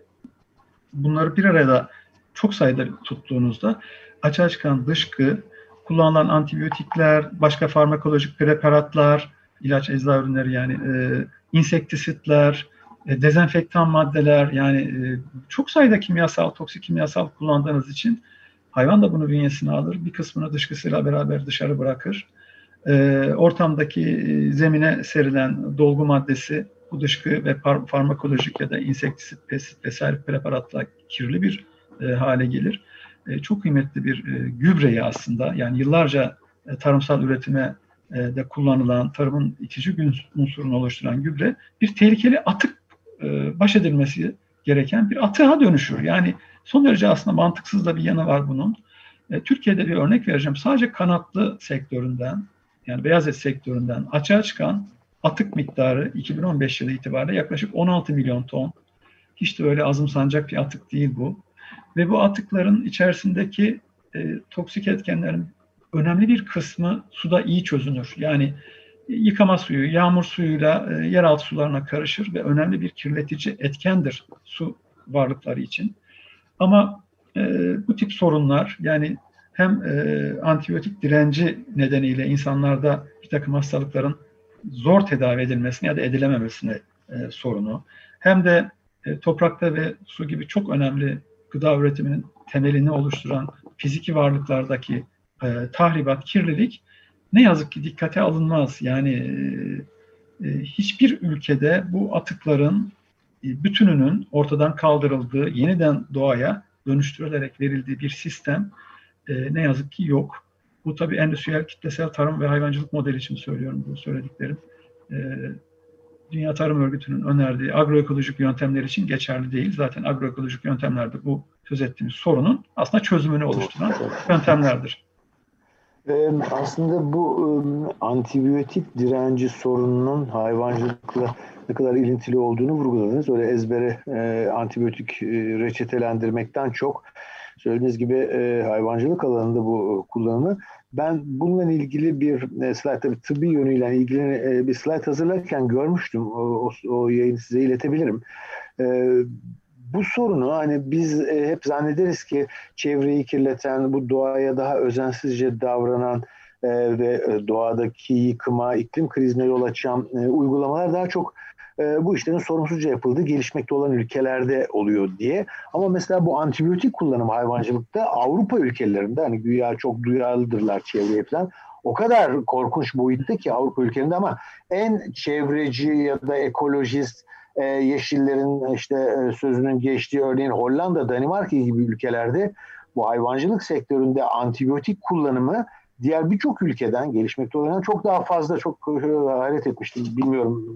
E: bunları bir arada çok sayıda tuttuğunuzda açığa çıkan dışkı, kullanılan antibiyotikler, başka farmakolojik preparatlar, ilaç ecza ürünleri, yani e, insektisitler, e, dezenfektan maddeler, yani e, çok sayıda kimyasal, toksik kimyasal kullandığınız için hayvan da bunu bünyesine alır. Bir kısmını dışkısıyla beraber dışarı bırakır. E, ortamdaki e, zemine serilen dolgu maddesi, bu dışkı ve par- farmakolojik ya da insektisit, pestisit vesaire preparatla kirli bir e, hale gelir. E, çok kıymetli bir e, gübreyi aslında, yani yıllarca e, tarımsal üretime e, de kullanılan, tarımın itici unsurunu oluşturan gübre bir tehlikeli atık, e, baş edilmesi gereken bir atığa dönüşür. Yani son derece aslında mantıksız da bir yanı var bunun. E, Türkiye'de bir örnek vereceğim. Sadece kanatlı sektöründen, yani beyaz et sektöründen açığa çıkan atık miktarı iki bin on beş yılı itibariyle yaklaşık on altı milyon ton. Hiç de öyle azımsanacak bir atık değil bu. Ve bu atıkların içerisindeki e, toksik etkenlerin önemli bir kısmı suda iyi çözünür. Yani yıkama suyu, yağmur suyuyla e, yeraltı sularına karışır ve önemli bir kirletici etkendir su varlıkları için. Ama e, bu tip sorunlar, yani hem e, antibiyotik direnci nedeniyle insanlarda bir takım hastalıkların zor tedavi edilmesine ya da edilememesine e, sorunu, hem de e, toprakta ve su gibi çok önemli gıda üretiminin temelini oluşturan fiziki varlıklardaki e, tahribat, kirlilik ne yazık ki dikkate alınmaz. Yani e, e, hiçbir ülkede bu atıkların e, bütününün ortadan kaldırıldığı, yeniden doğaya dönüştürülerek verildiği bir sistem e, ne yazık ki yok. Bu tabii endüstriyel kitlesel tarım ve hayvancılık modeli için söylüyorum bu söylediklerim. E, Dünya Tarım Örgütü'nün önerdiği agroekolojik yöntemler için geçerli değil. Zaten agroekolojik yöntemler de bu söz ettiğimiz sorunun aslında çözümünü oluşturan yöntemlerdir.
C: Aslında bu antibiyotik direnci sorununun hayvancılıkla ne kadar ilintili olduğunu vurguladınız. Öyle ezbere e, antibiyotik e, reçetelendirmekten çok söylediğiniz gibi e, hayvancılık alanında bu kullanımı. Ben bununla ilgili bir e, slide, tabii tıbbi yönüyle ilgili e, bir slide hazırlarken görmüştüm. O, o, o yayını size iletebilirim. E, bu sorunu hani biz e, hep zannederiz ki çevreyi kirleten, bu doğaya daha özensizce davranan e, ve doğadaki yıkıma, iklim krizine yol açan e, uygulamalar daha çok e, bu işlerin sorumsuzca yapıldığı gelişmekte olan ülkelerde oluyor diye. Ama mesela bu antibiyotik kullanımı hayvancılıkta Avrupa ülkelerinde, hani güya çok duyarlıdırlar çevreye falan, o kadar korkunç boyutta ki Avrupa ülkelerinde, ama en çevreci ya da ekolojist, e, yeşillerin işte e, sözünün geçtiği örneğin Hollanda, Danimarka gibi ülkelerde bu hayvancılık sektöründe antibiyotik kullanımı diğer birçok ülkeden, gelişmekte olan çok daha fazla. Çok hayret etmiştim. Bilmiyorum,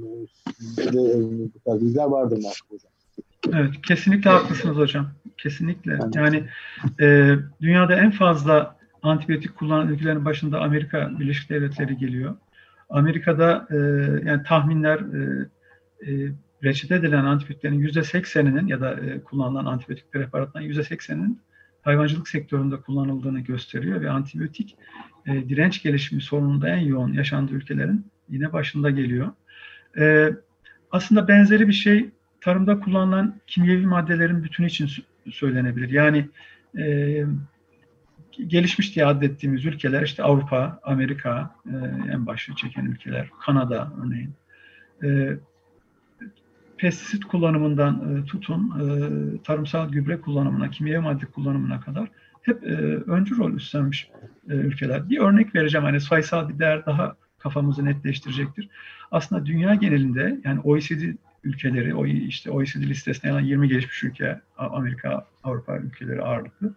C: bu tarz bilgiler vardır mı hocam?
E: Evet, kesinlikle haklısınız hocam. Kesinlikle. Yani e, dünyada en fazla antibiyotik kullanan ülkelerin başında Amerika Birleşik Devletleri geliyor. Amerika'da e, yani tahminler e, e, reçete edilen antibiyotiklerin yüzde sekseninin ya da e, kullanılan antibiyotik preparatların yüzde sekseninin hayvancılık sektöründe kullanıldığını gösteriyor ve antibiyotik e, direnç gelişimi sorununda en yoğun yaşandığı ülkelerin yine başında geliyor. E, aslında benzeri bir şey tarımda kullanılan kimyevi maddelerin bütünü için söylenebilir. Yani e, gelişmiş diye adettiğimiz ülkeler, işte Avrupa, Amerika e, en başlıca çeken ülkeler, Kanada örneğin. E, pestisit kullanımından e, tutun, e, tarımsal gübre kullanımına, kimyevi madde kullanımına kadar hep e, öncü rol üstlenmiş e, ülkeler. Bir örnek vereceğim, hani sayısal bir değer daha kafamızı netleştirecektir. Aslında dünya genelinde, yani O E C D ülkeleri, o işte O E C D listesine alan yirmi gelişmiş ülke, Amerika, Avrupa ülkeleri ağırlıklı.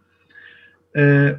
E: Ee,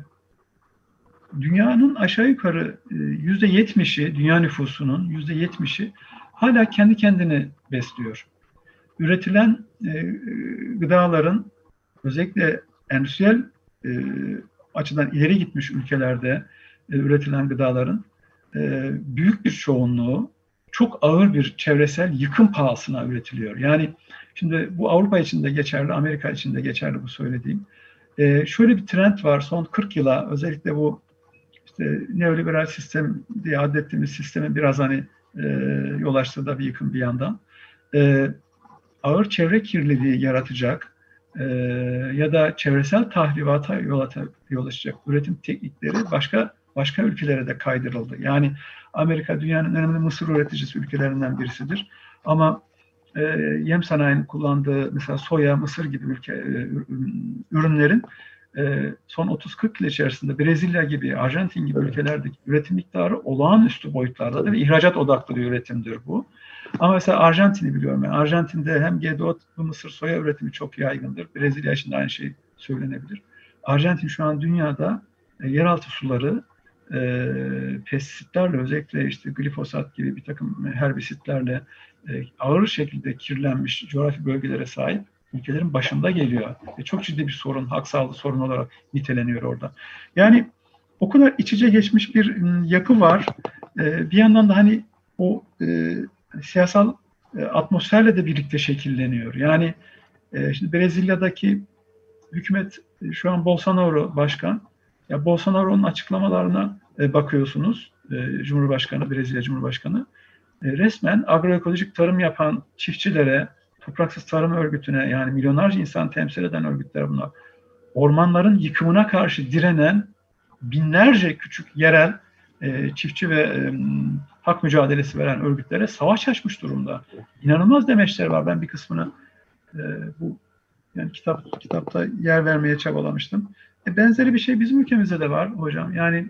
E: dünyanın aşağı yukarı yüzde yetmişi, dünya nüfusunun yüzde yetmişi hala kendi kendini besliyor. Üretilen e, gıdaların, özellikle endüstriyel e, açıdan ileri gitmiş ülkelerde e, üretilen gıdaların e, büyük bir çoğunluğu çok ağır bir çevresel yıkım pahasına üretiliyor. Yani şimdi bu Avrupa için de geçerli, Amerika için de geçerli bu söylediğim. Ee, şöyle bir trend var son kırk yıla, özellikle bu işte neoliberal sistem diye adettiğimiz sistemin biraz hani e, yol açtığı da bir yıkım bir yandan. E, ağır çevre kirliliği yaratacak e, ya da çevresel tahribata yol, yol açacak üretim teknikleri başka başka ülkelere de kaydırıldı. Yani Amerika dünyanın önemli mısır üreticisi ülkelerinden birisidir. Ama e, yem sanayinin kullandığı mesela soya, mısır gibi ülke e, ürünlerin e, son otuz kırk yıl içerisinde Brezilya gibi, Arjantin gibi ülkelerdeki üretim miktarı olağanüstü boyutlarda ve ihracat odaklı bir üretimdir bu. Ama mesela Arjantin'i biliyorum ben. Arjantin'de hem G D O, mısır, soya üretimi çok yaygındır. Brezilya için de aynı şey söylenebilir. Arjantin şu an dünyada e, yeraltı suları e, pestisitlerle, özellikle işte glifosat gibi bir takım herbisitlerle e, ağır şekilde kirlenmiş coğrafi bölgelere sahip ülkelerin başında geliyor. E, çok ciddi bir sorun, hak sağlığı sorun olarak niteleniyor orada. Yani o kadar iç içe geçmiş bir yapı var. E, bir yandan da hani o e, siyasal e, atmosferle de birlikte şekilleniyor. Yani e, şimdi Brezilya'daki hükümet e, şu an Bolsonaro başkan. Ya Bolsonaro'nun açıklamalarına e, bakıyorsunuz. E, Cumhurbaşkanı, Brezilya Cumhurbaşkanı e, resmen agroekolojik tarım yapan çiftçilere, topraksız tarım örgütüne, yani milyonlarca insan temsil eden örgütler bunlar, ormanların yıkımına karşı direnen binlerce küçük yerel e, çiftçi ve e, hak mücadelesi veren örgütlere savaş açmış durumda. İnanılmaz demeçler var. Ben bir kısmını e, bu yani kitap kitapta yer vermeye çabalamıştım. E, benzeri bir şey bizim ülkemizde de var hocam. Yani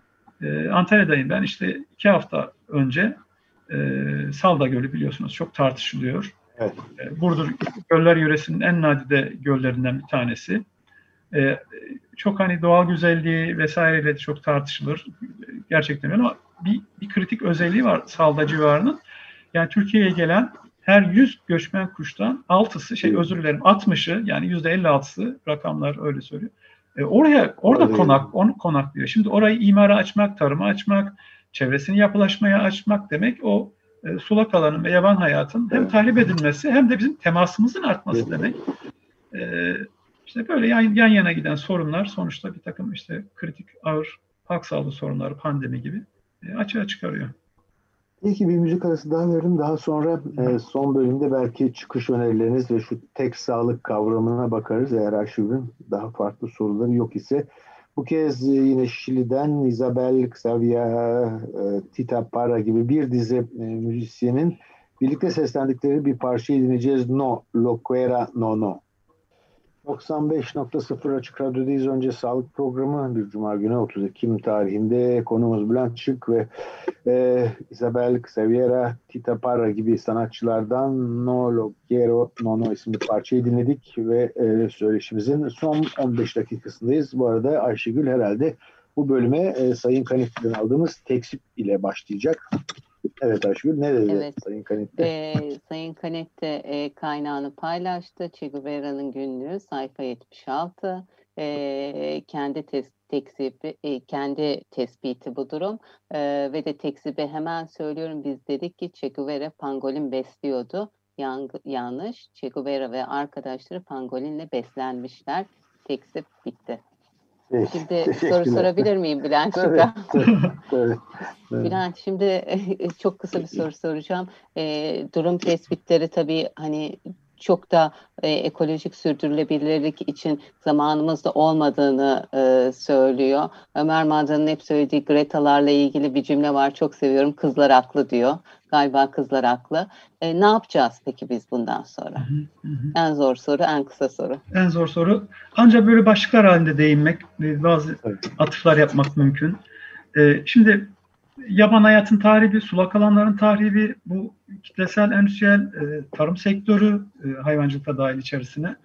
E: e, Antalya'dayım ben. İşte iki hafta önce e, Salda Gölü biliyorsunuz çok tartışılıyor. Evet. E, Burdur Göller Yöresi'nin en nadide göllerinden bir tanesi. E, çok hani doğal güzelliği vesaireyle de çok tartışılır. Gerçekten öyle, ama bir, bir kritik özelliği var Salda civarının. Yani Türkiye'ye gelen her yüz göçmen kuştan altısı, şey özür dilerim altmışı, yani yüzde elli altısı, rakamlar öyle söylüyor. E, oraya orada konak onu konaklıyor. Şimdi orayı imara açmak, tarıma açmak, çevresini yapılaşmaya açmak demek o e, sulak alanın ve yaban hayatın hem tahrip edilmesi hem de bizim temasımızın artması demek. E, işte böyle yan, yan yana giden sorunlar sonuçta bir takım işte kritik ağır halk sağlığı sorunları, pandemi gibi e, açığa çıkarıyor.
C: İyi bir müzik arası daha verelim. Daha sonra e, son bölümde belki çıkış önerileriniz ve şu tek sağlık kavramına bakarız. Eğer arşivin daha farklı soruları yok ise. Bu kez yine Şili'den Isabel Xavier, e, Tita Parra gibi bir dizi e, müzisyenin birlikte seslendikleri bir parçayı dinleyeceğiz. No, Lo Quiera No No. doksan beş nokta sıfır Açık Radyo'dayız. Önce sağlık programı bir Cuma günü otuz Ekim tarihinde konumuz Bülent Şık ve e, Isabel Xavier, Tita Parra gibi sanatçılardan No Lo Quiero No No isimli parçayı dinledik ve e, söyleşimizin son on beş dakikasındayız. Bu arada Ayşegül herhalde bu bölüme e, Sayın Kanet'ten aldığımız teksip ile başlayacak. Evet Ayşegül, ne dedi
D: evet.
C: Sayın Kanet'te?
D: Ee, Sayın Kanet'te e, kaynağını paylaştı. Che Guevara'nın günlüğü sayfa yetmiş altı. E, kendi tes- teksibi, e, kendi tespiti bu durum. E, ve de teksibi hemen söylüyorum. Biz dedik ki Che Guevara pangolin besliyordu. Yan- yanlış. Che Guevara ve arkadaşları pangolinle beslenmişler. Teksip bitti.
C: Evet,
D: şimdi soru sorabilir miyim Bülent Şık'a?
C: Evet, evet, evet.
D: Bülent, şimdi çok kısa bir soru soracağım. E, durum tespitleri tabii hani çok da e, ekolojik sürdürülebilirlik için zamanımızda olmadığını e, söylüyor. Ömer Madra'nın hep söylediği Greta'larla ilgili bir cümle var. Çok seviyorum. Kızlar haklı diyor. Galiba kızlar haklı. E, ne yapacağız peki biz bundan sonra? Hı hı hı. En zor soru, en kısa soru.
E: En zor soru. Ancak böyle başlıklar halinde değinmek, bazı atıflar yapmak mümkün. E, şimdi yaban hayatın tahribi, sulak alanların tahribi, bu kitlesel endüstriyel e, tarım sektörü, e, hayvancılıkta dahil içerisine.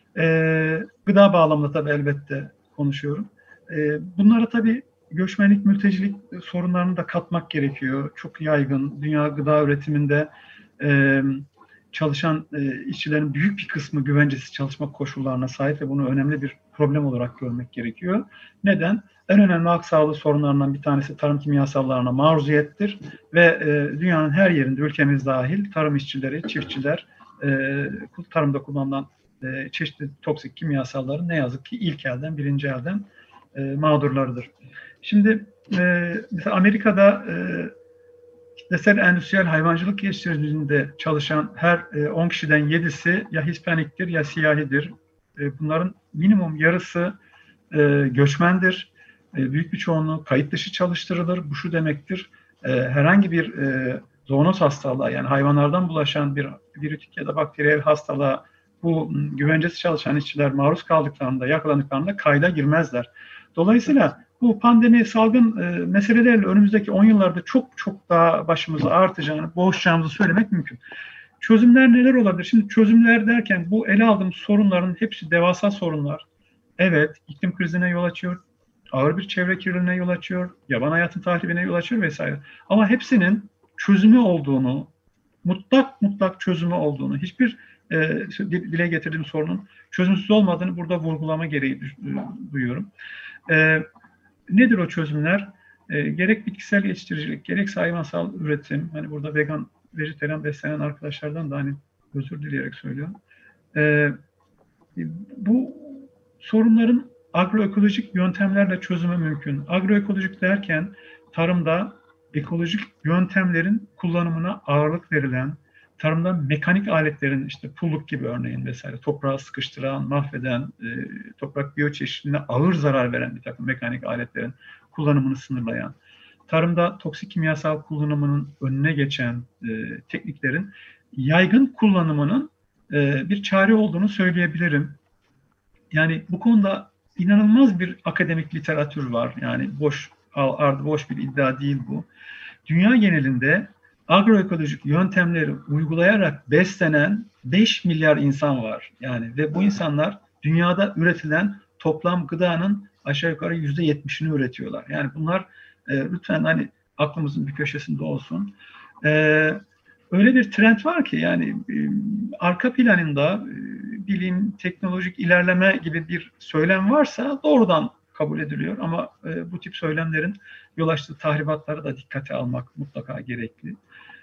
E: E, gıda bağlamında tabii elbette konuşuyorum. E, bunlara tabii göçmenlik, mültecilik sorunlarını da katmak gerekiyor. Çok yaygın. Dünya gıda üretiminde e, çalışan e, işçilerin büyük bir kısmı güvencesiz çalışma koşullarına sahip ve bunu önemli bir problem olarak görmek gerekiyor. Neden? En önemli halk sağlığı sorunlarından bir tanesi tarım kimyasallarına maruziyettir ve e, dünyanın her yerinde, ülkemiz dahil, tarım işçileri, çiftçiler, e, tarımda kullanılan e, çeşitli toksik kimyasalların ne yazık ki ilk elden, birinci elden e, mağdurlarıdır. Şimdi e, mesela Amerika'da e, kitlesel endüstriyel hayvancılık geliştiriciliğinde çalışan her e, on kişiden yedisi ya Hispanik'tir ya siyahidir. E, bunların minimum yarısı e, göçmendir. E, büyük bir çoğunluğu kayıt dışı çalıştırılır. Bu şu demektir, e, herhangi bir e, zoonoz hastalığa, yani hayvanlardan bulaşan bir virütik ya da bakteriyel hastalığa bu güvencesiz çalışan işçiler maruz kaldıklarında, yakalandıklarında kayda girmezler. Dolayısıyla bu pandemi, salgın e, meselelerle önümüzdeki on yıllarda çok çok daha başımızı ağrıtacağını, boğuşacağımızı söylemek mümkün. Çözümler neler olabilir? Şimdi çözümler derken bu ele aldığımız sorunların hepsi devasa sorunlar. Evet, iklim krizine yol açıyor, ağır bir çevre kirliliğine yol açıyor, yaban hayatın tahribine yol açıyor vesaire. Ama hepsinin çözümü olduğunu, mutlak mutlak çözümü olduğunu, hiçbir e, dile getirdiğim sorunun çözümsüz olmadığını burada vurgulama gereği duyuyorum. E, nedir o çözümler? E, gerek bitkisel yetiştiricilik, gerekse hayvansal üretim, hani burada vegan, vejetaryen beslenen arkadaşlardan da hani özür dileyerek söylüyorum. E, bu sorunların agroekolojik yöntemlerle çözümü mümkün. Agroekolojik derken tarımda ekolojik yöntemlerin kullanımına ağırlık verilen, tarımda mekanik aletlerin, işte pulluk gibi örneğin vesaire, toprağı sıkıştıran, mahveden, e, toprak biyoçeşitliliğine ağır zarar veren bir takım mekanik aletlerin kullanımını sınırlayan, tarımda toksik kimyasal kullanımının önüne geçen e, tekniklerin yaygın kullanımının e, bir çare olduğunu söyleyebilirim. Yani bu konuda inanılmaz bir akademik literatür var. Yani boş, ardı boş bir iddia değil bu. Dünya genelinde agroekolojik yöntemleri uygulayarak beslenen beş milyar insan var. Yani ve bu insanlar dünyada üretilen toplam gıdanın aşağı yukarı yüzde yetmişini üretiyorlar. Yani bunlar e, lütfen hani aklımızın bir köşesinde olsun. E, öyle bir trend var ki yani e, arka planında e, bilim, teknolojik ilerleme gibi bir söylem varsa doğrudan kabul ediliyor. Ama e, bu tip söylemlerin yol açtığı tahribatları da dikkate almak mutlaka gerekli.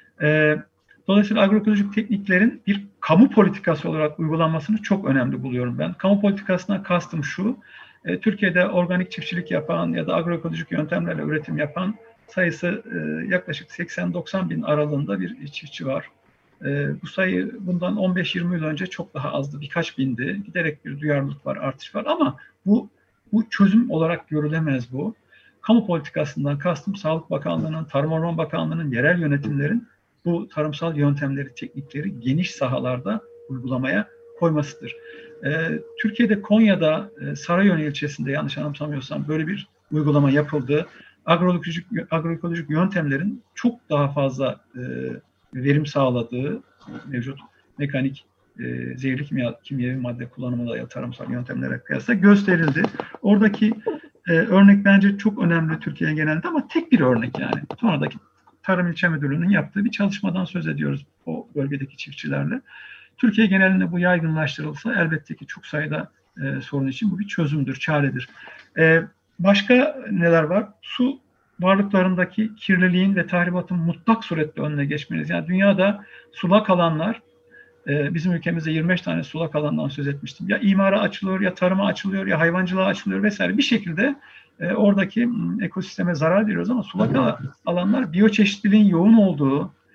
E: E, dolayısıyla agroekolojik tekniklerin bir kamu politikası olarak uygulanmasını çok önemli buluyorum ben. Kamu politikasına kastım şu, e, Türkiye'de organik çiftçilik yapan ya da agroekolojik yöntemlerle üretim yapan sayısı e, yaklaşık seksen doksan bin aralığında bir çiftçi var. E, bu sayı bundan on beş yirmi yıl önce çok daha azdı, birkaç bindi. Giderek bir duyarlılık var, artış var ama bu bu çözüm olarak görülemez bu. Kamu politikasından kastım Sağlık Bakanlığı'nın, Tarım Orman Bakanlığı'nın, yerel yönetimlerin bu tarımsal yöntemleri, teknikleri geniş sahalarda uygulamaya koymasıdır. Ee, Türkiye'de Konya'da e, Sarayönü ilçesinde yanlış anımsamıyorsam böyle bir uygulama yapıldı. Agroekolojik, agroekolojik yöntemlerin çok daha fazla e, verim sağladığı mevcut mekanik e, zehirli kimya, kimyevi madde kullanımıyla ya tarımsal yöntemlere kıyasla gösterildi. Oradaki e, örnek bence çok önemli Türkiye genelinde ama tek bir örnek yani. Sonradaki Tarım İlçe Müdürlüğü'nün yaptığı bir çalışmadan söz ediyoruz o bölgedeki çiftçilerle. Türkiye genelinde bu yaygınlaştırılsa elbette ki çok sayıda e, sorun için bu bir çözümdür, çaredir. E, başka neler var? Su varlıklarındaki kirliliğin ve tahribatın mutlak suretle önüne geçmeliyiz. Yani dünyada sulak alanlar, e, bizim ülkemizde yirmi beş tane sulak alandan söz etmiştim. Ya imara açılıyor, ya tarıma açılıyor, ya hayvancılığa açılıyor vesaire. Bir şekilde e, oradaki ekosisteme zarar veriyoruz ama sulak alanlar biyoçeşitliliğin yoğun olduğu,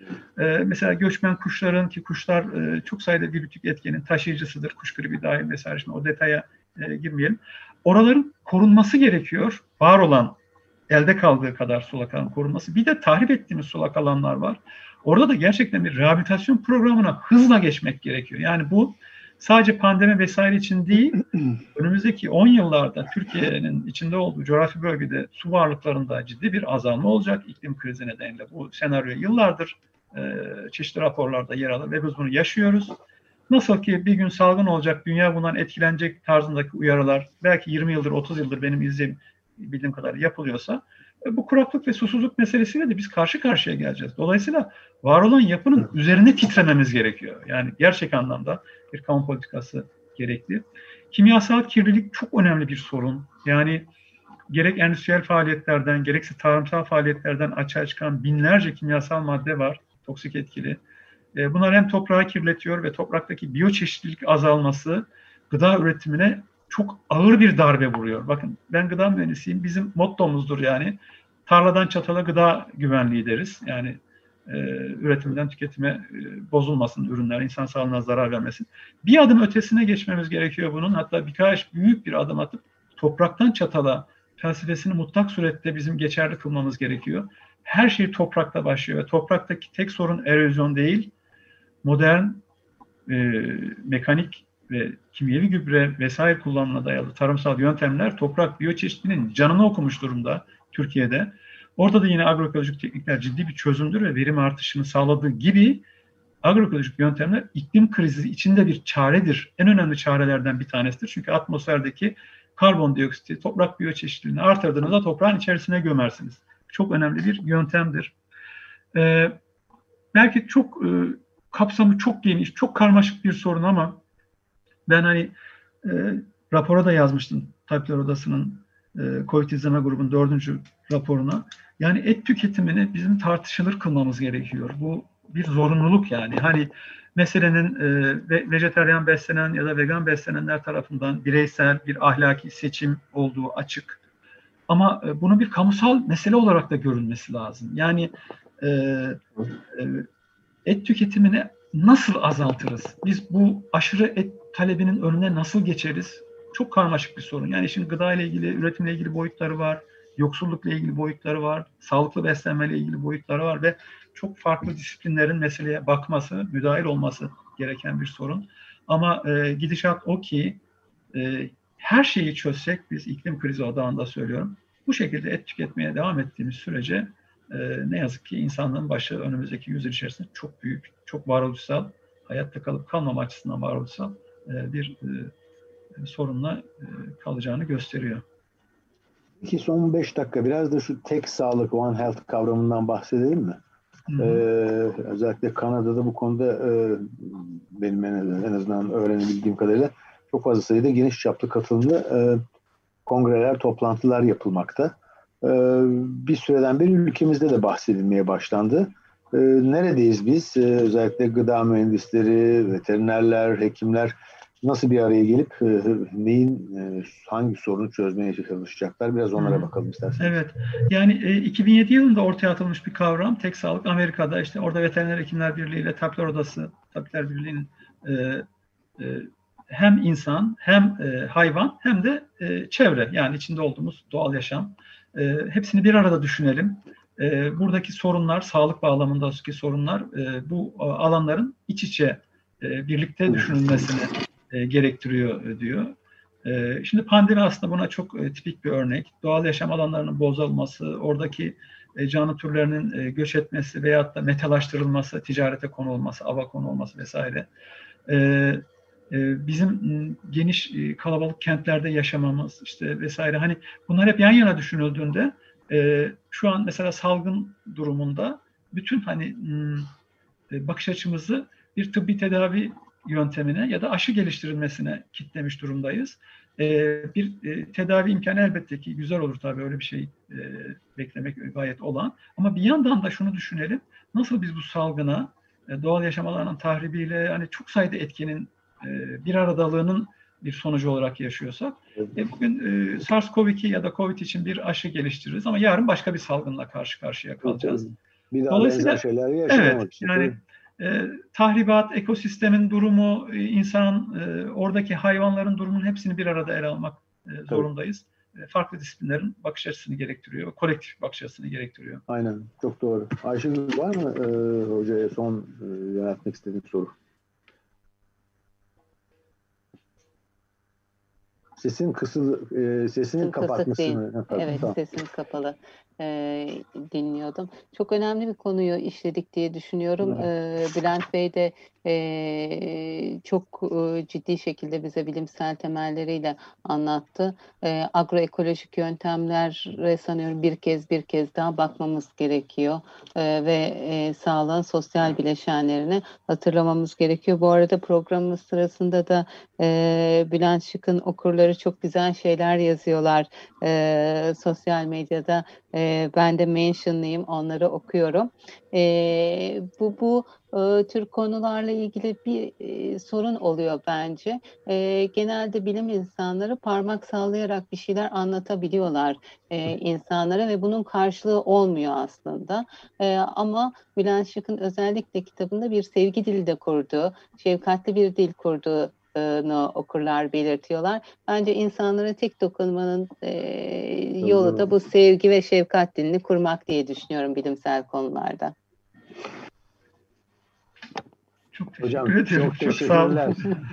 E: E, mesela göçmen kuşların, ki kuşlar e, çok sayıda virütik etkenin taşıyıcısıdır. Kuş gribi dahil vesaire, şimdi o detaya e, girmeyelim. Oraların korunması gerekiyor. Var olan, elde kaldığı kadar sulak alan korunması. Bir de tahrip ettiğimiz sulak alanlar var. Orada da gerçekten bir rehabilitasyon programına hızla geçmek gerekiyor. Yani bu sadece pandemi vesaire için değil, önümüzdeki on yıllarda Türkiye'nin içinde olduğu coğrafi bölgede su varlıklarında ciddi bir azalma olacak iklim krizi nedeniyle. Bu senaryo yıllardır e, çeşitli raporlarda yer alır ve biz bunu yaşıyoruz. Nasıl ki bir gün salgın olacak, dünya bundan etkilenecek tarzındaki uyarılar belki yirmi yıldır, otuz yıldır benim izlediğim, bildiğim kadar yapılıyorsa, bu kuraklık ve susuzluk meselesiyle de biz karşı karşıya geleceğiz. Dolayısıyla var olan yapının üzerine titrememiz gerekiyor. Yani gerçek anlamda bir kamu politikası gerekli. Kimyasal kirlilik çok önemli bir sorun. Yani gerek endüstriyel faaliyetlerden, gerekse tarımsal faaliyetlerden açığa çıkan binlerce kimyasal madde var, toksik etkili. Bunlar hem toprağı kirletiyor ve topraktaki biyoçeşitlilik azalması gıda üretimine çok ağır bir darbe vuruyor. Bakın, ben gıda mühendisiyim. Bizim mottomuzdur yani. Tarladan çatala gıda güvenliği deriz. Yani e, üretimden tüketime e, bozulmasın ürünler, insan sağlığına zarar vermesin. Bir adım ötesine geçmemiz gerekiyor bunun. Hatta birkaç büyük bir adım atıp topraktan çatala felsefesini mutlak surette bizim geçerli kılmamız gerekiyor. Her şey toprakta başlıyor ve topraktaki tek sorun erozyon değil, modern e, mekanik ve kimyevi gübre vesaire kullanımına dayalı tarımsal yöntemler toprak biyoçeşitliliğinin canını okumuş durumda Türkiye'de. Orada da yine agroekolojik teknikler ciddi bir çözümdür ve verim artışını sağladığı gibi agroekolojik yöntemler iklim krizi içinde bir çaredir. En önemli çarelerden bir tanesidir. Çünkü atmosferdeki karbondioksiti, toprak biyoçeşitliliğini artırdığınızda toprağın içerisine gömersiniz. Çok önemli bir yöntemdir. Ee, belki çok e, kapsamı çok geniş, çok karmaşık bir sorun ama ben hani e, rapora da yazmıştım, Tabipler Odası'nın e, COVID izleme grubunun dördüncü raporuna. Yani et tüketimini bizim tartışılır kılmamız gerekiyor. Bu bir zorunluluk yani. Hani meselenin e, ve, vejetaryen beslenen ya da vegan beslenenler tarafından bireysel bir ahlaki seçim olduğu açık. Ama e, bunun bir kamusal mesele olarak da görülmesi lazım. Yani e, e, et tüketimini nasıl azaltırız? Biz bu aşırı et talebinin önüne nasıl geçeriz? Çok karmaşık bir sorun. Yani şimdi gıda ile ilgili, üretimle ilgili boyutları var, yoksullukla ilgili boyutları var, sağlıklı beslenmeyle ilgili boyutları var ve çok farklı disiplinlerin meseleye bakması, müdahil olması gereken bir sorun. Ama e, gidişat o ki e, her şeyi çözsek, biz iklim krizi odağında söylüyorum, bu şekilde et tüketmeye devam ettiğimiz sürece e, ne yazık ki insanlığın başı önümüzdeki yüzyıl içerisinde çok büyük, çok varoluşsal, hayatta kalıp kalmama açısından varoluşsal e, bir e, sorunla e, kalacağını gösteriyor.
C: Peki son beş dakika biraz da şu tek sağlık, One Health kavramından bahsedelim mi? Ee, özellikle Kanada'da bu konuda e, benim en, en azından öğrenebildiğim kadarıyla çok fazla sayıda geniş çaplı katılımlı e, kongreler, toplantılar yapılmakta. E, bir süreden beri ülkemizde de bahsedilmeye başlandı. E, neredeyiz biz? E, özellikle gıda mühendisleri, veterinerler, hekimler nasıl bir araya gelip e, neyin, e, hangi sorunu çözmeye çalışacaklar? Biraz onlara bakalım isterseniz.
E: Evet. Yani e, iki bin yedi yılında ortaya atılmış bir kavram. Tek sağlık Amerika'da, işte orada Veteriner Hekimler Birliği ile Tabipler Odası, Tabipler Birliği'nin e, e, hem insan hem e, hayvan hem de e, çevre, yani içinde olduğumuz doğal yaşam. E, hepsini bir arada düşünelim. E, buradaki sorunlar, sağlık bağlamındaki sorunlar e, bu alanların iç içe e, birlikte düşünülmesini e, gerektiriyor e, diyor. E, şimdi pandemi aslında buna çok e, tipik bir örnek. Doğal yaşam alanlarının bozulması, oradaki e, canlı türlerinin e, göç etmesi veyahut da metalaştırılması, ticarete konu olması, ava konu olması vesaire. E, e, bizim m, geniş e, kalabalık kentlerde yaşamamız işte vesaire, hani bunlar hep yan yana düşünüldüğünde e, şu an mesela salgın durumunda bütün hani m, e, bakış açımızı bir tıbbi tedavi yöntemine ya da aşı geliştirilmesine kitlemiş durumdayız. Ee, bir e, tedavi imkanı elbette ki güzel olur tabii, öyle bir şey e, beklemek gayet olağan. Ama bir yandan da şunu düşünelim, nasıl biz bu salgına e, doğal yaşam alanının tahribiyle hani çok sayıda etkinin e, bir aradalığının bir sonucu olarak yaşıyorsak, e, bugün e, SARS-CoV iki ya da COVID için bir aşı geliştiririz ama yarın başka bir salgınla karşı karşıya kalacağız.
C: Bir daha benzer şeyler yaşamamak
E: evet,
C: için.
E: Yani e, tahribat, ekosistemin durumu, e, insan, e, oradaki hayvanların durumunu hepsini bir arada ele almak e, zorundayız. E, farklı disiplinlerin bakış açısını gerektiriyor, kolektif bakış açısını gerektiriyor.
C: Aynen, çok doğru. Ayşegül, var mı e, hocaya son e, yöneltmek istediğin soru? Sesin kısılı, e, sesini kapatmışsın.
D: Evet, tamam. Sesim kapalı. E, dinliyordum. Çok önemli bir konuyu işledik diye düşünüyorum. Evet. E, Bülent Bey de e, çok e, ciddi şekilde bize bilimsel temelleriyle anlattı. E, agroekolojik yöntemlere sanıyorum bir kez bir kez daha bakmamız gerekiyor. E, ve e, sağlığın sosyal bileşenlerini hatırlamamız gerekiyor. Bu arada programımız sırasında da e, Bülent Şık'ın okurları çok güzel şeyler yazıyorlar e, sosyal medyada. E, ben de mentionlayayım, onları okuyorum. E, bu bu e, tür konularla ilgili bir e, sorun oluyor bence. E, genelde bilim insanları parmak sallayarak bir şeyler anlatabiliyorlar e, insanlara ve bunun karşılığı olmuyor aslında. E, ama Bülent Şık'ın özellikle kitabında bir sevgi dili de kurduğu, şefkatli bir dil kurduğu okurlar belirtiyorlar. Bence insanlara tek dokunmanın e, yolu da bu sevgi ve şefkat dilini kurmak diye düşünüyorum bilimsel konularda.
E: Çok teşekkür Hocam, ederim. Çok, çok sağ olun.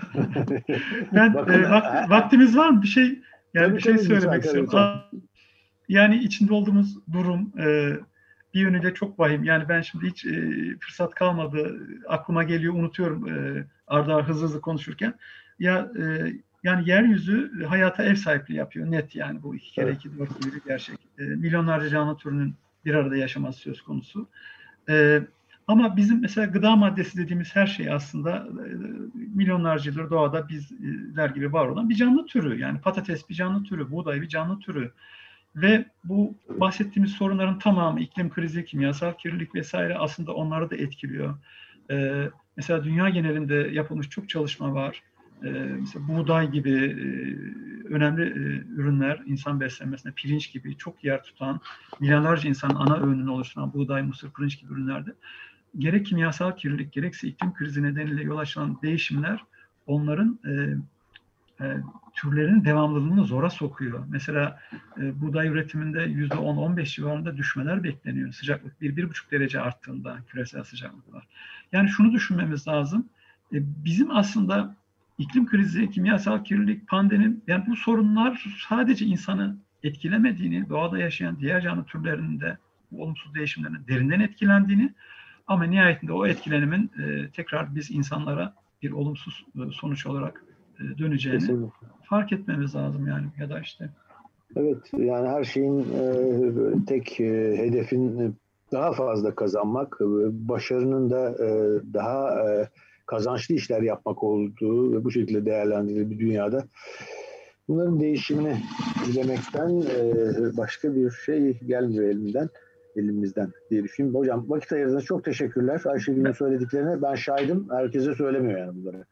E: ben Bakın, e, vak, vaktimiz var mı? Bir şey yani tabii, bir şey söylemek istiyorum. Tabii. Yani içinde olduğumuz durum e, bir yönüyle çok vahim. Yani ben şimdi hiç e, fırsat kalmadı. Aklıma geliyor, unutuyorum e, arda hızlı hızlı konuşurken. Ya e, yani yeryüzü hayata ev sahipliği yapıyor. Net yani bu iki kere evet. iki dört gibi bir gerçek. E, milyonlarca canlı türünün bir arada yaşaması söz konusu. E, ama bizim mesela gıda maddesi dediğimiz her şey aslında e, milyonlarca yıldır doğada bizler gibi var olan bir canlı türü. Yani patates bir canlı türü, buğday bir canlı türü. Ve bu bahsettiğimiz sorunların tamamı iklim krizi, kimyasal kirlilik vesaire aslında onları da etkiliyor. Ee, mesela dünya genelinde yapılmış çok çalışma var. Ee, mesela buğday gibi e, önemli e, ürünler, insan beslenmesine pirinç gibi çok yer tutan, milyonlarca insanın ana öğününü oluşturan buğday, mısır, pirinç gibi ürünlerde gerek kimyasal kirlilik gerekse iklim krizi nedeniyle yol açılan değişimler onların e, E, türlerin devamlılığını zora sokuyor. Mesela e, buğday üretiminde yüzde on on beş civarında düşmeler bekleniyor. Sıcaklık bir bir buçuk derece arttığında küresel sıcaklıklar. Yani şunu düşünmemiz lazım. E, bizim aslında iklim krizi, kimyasal kirlilik, pandemi, yani bu sorunlar sadece insanı etkilemediğini, doğada yaşayan diğer canlı türlerinin de bu olumsuz değişimlerin derinden etkilendiğini ama nihayetinde o etkilenimin e, tekrar biz insanlara bir olumsuz e, sonuç olarak döneceğini kesinlikle fark etmemiz lazım yani ya da işte.
C: Evet, yani her şeyin e, tek e, hedefin daha fazla kazanmak, başarının da e, daha e, kazançlı işler yapmak olduğu ve bu şekilde değerlendirildiği bir dünyada bunların değişimini dilemekten e, başka bir şey gelmiyor elimden. elimizden diye düşünüyorum. Hocam vakit ayırdığınız çok teşekkürler. Ayşegül'ün söylediklerine ben şahidim. Herkese söylemiyor yani bunları.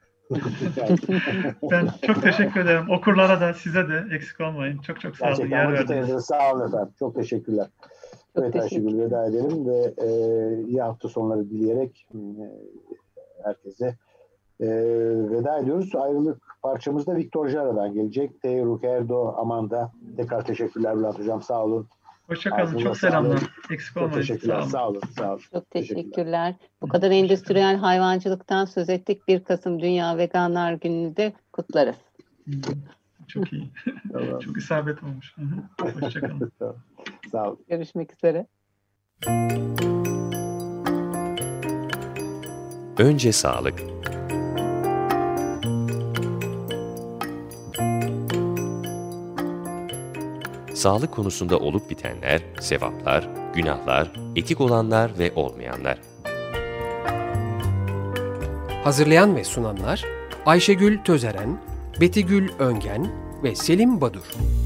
E: Ben çok teşekkür ederim. Okurlara da size de eksik olmayın. Çok çok sağ olun.
C: Gerçekten vakit ayırdınız. Sağ olun efendim. Çok teşekkürler. Çok evet Ayşegül, veda edelim ve e, iyi hafta sonları dileyerek e, herkese e, veda ediyoruz. Ayrılık parçamız da Victor Jara'dan gelecek. Te Rukerdo Amanda. Tekrar teşekkürler Bülent Hocam. Sağ olun.
E: Hoşçakalın. Çok selamlar. Eksik olmayın.
C: Çok teşekkürler. Sağ olun. Sağ olun.
D: Çok teşekkürler. teşekkürler. Bu kadar endüstriyel hayvancılıktan söz ettik. bir Kasım Dünya Veganlar Günü'nü de kutlarız.
E: Çok iyi. Tamam. Çok isabet olmuş. Hoşçakalın.
C: Sağ olun.
D: Görüşmek üzere.
A: Önce sağlık. Sağlık konusunda olup bitenler, sevaplar, günahlar, etik olanlar ve olmayanlar.
B: Hazırlayan ve sunanlar Ayşegül Tözeren, Betigül Öngen ve Selim Badur.